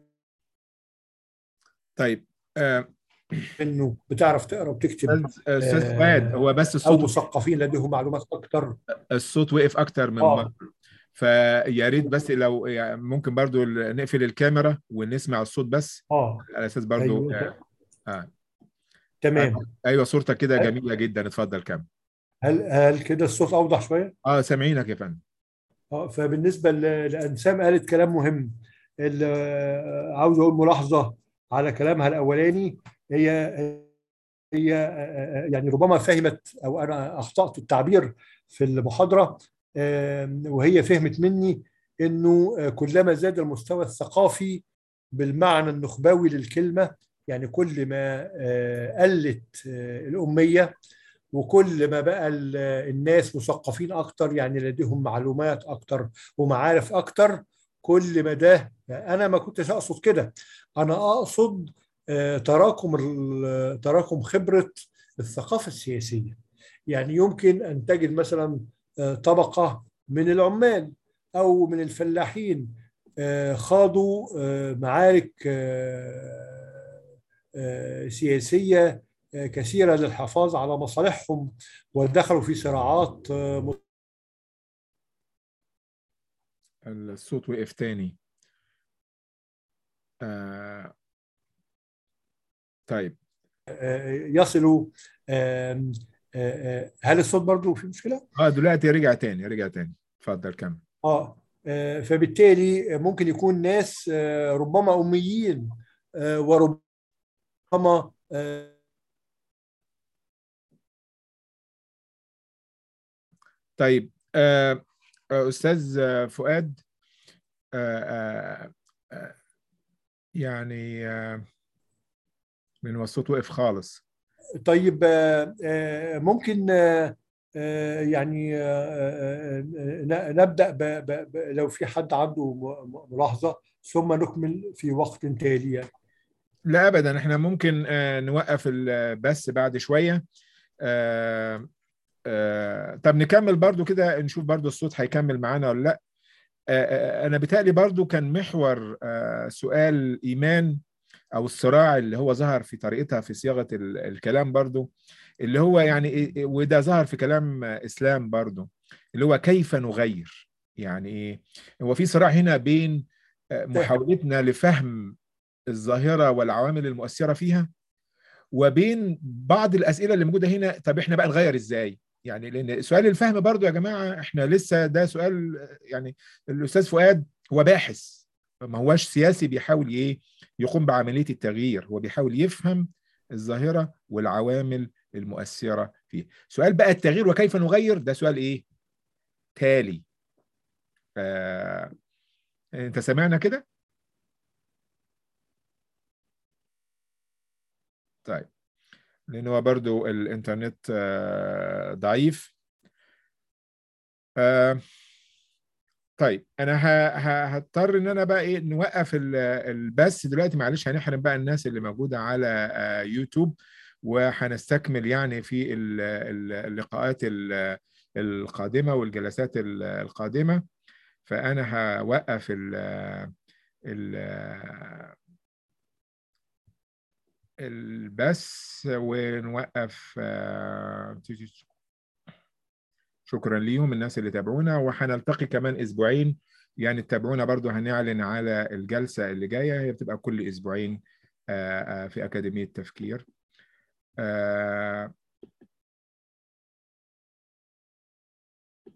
طيب منه بتعرف تقرا وتكتب، أستاذ فؤاد، هو بس أو الصوت مثقفين لديهم معلومات أكتر. الصوت وقف أكتر من مرة، فيا ريت بس لو يعني ممكن برضو نقفل الكاميرا ونسمع الصوت بس على أساس برضو. أيوة. تمام. أيوة صورتك كده جميلة جدا، اتفضل كمل. هل كده الصوت أوضح شوية؟ سامعينك يا فندم. فبالنسبة لأنسام قالت كلام مهم. عاوز أقول ملاحظة على كلامها الأولاني. هي يعني ربما فهمت أو أنا أخطأت التعبير في المحاضرة، وهي فهمت مني إنه كلما زاد المستوى الثقافي بالمعنى النخبوي للكلمة، يعني كل ما قلت الأمية وكل ما بقى الناس مثقفين أكتر، يعني لديهم معلومات أكتر ومعارف أكتر، كل ما ده. أنا ما كنتش أقصد كده، أنا أقصد تراكم خبرة الثقافة السياسية. يعني يمكن أن تجد مثلا طبقة من العمال أو من الفلاحين خاضوا معارك سياسية كثيرة للحفاظ على مصالحهم، ودخلوا في صراعات. الصوت وقف تاني. طيب يصلوا. هل الصوت برضو في مشكلة؟ دلوقتي رجع تاني، اتفضل كمل. فبالتالي ممكن يكون ناس ربما أميين، وربما طيب أستاذ فؤاد، يعني من الصوت وقف خالص. طيب ممكن يعني نبدأ لو في حد عنده ملاحظة ثم نكمل في وقت تالي يعني. لا أبدا، احنا ممكن نوقف البث بعد شوية. طب نكمل برضو كده، نشوف برضو الصوت هيكمل معانا ولا لا. أنا بيتهيألي برضو كان محور سؤال إيمان أو الصراع اللي هو ظهر في طريقتها في صياغة الكلام برضو، اللي هو يعني وده ظهر في كلام إسلام برضو، اللي هو كيف نغير. يعني إيه؟ هو في صراع هنا بين محاولتنا لفهم الظاهرة والعوامل المؤثرة فيها، وبين بعض الأسئلة اللي موجودة هنا. طب إحنا بقى نغير إزاي؟ يعني لأن سؤال الفهم برضو يا جماعة، إحنا لسه ده سؤال يعني الأستاذ فؤاد هو باحث، ما هواش سياسي بيحاول إيه يقوم بعملية التغيير، هو بيحاول يفهم الظاهرة والعوامل المؤثرة فيه. سؤال بقى التغيير وكيف نغير، ده سؤال إيه تالي. أنت سمعنا كده؟ طيب، لأن هو برضو الإنترنت ضعيف. طيب أنا هضطر إن أنا بقى إيه نوقف البث دلوقتي، معلش هنحرم بقى الناس اللي موجودة على يوتيوب، وهنستكمل يعني في اللقاءات القادمة والجلسات القادمة. فأنا هوقف البث ونوقف. شكرا ليهم الناس اللي تابعونا، وهنلتقي كمان أسبوعين. يعني تتابعونا برضو، هنعلن على الجلسة اللي جاية، هي بتبقى كل أسبوعين في أكاديمية تفكير.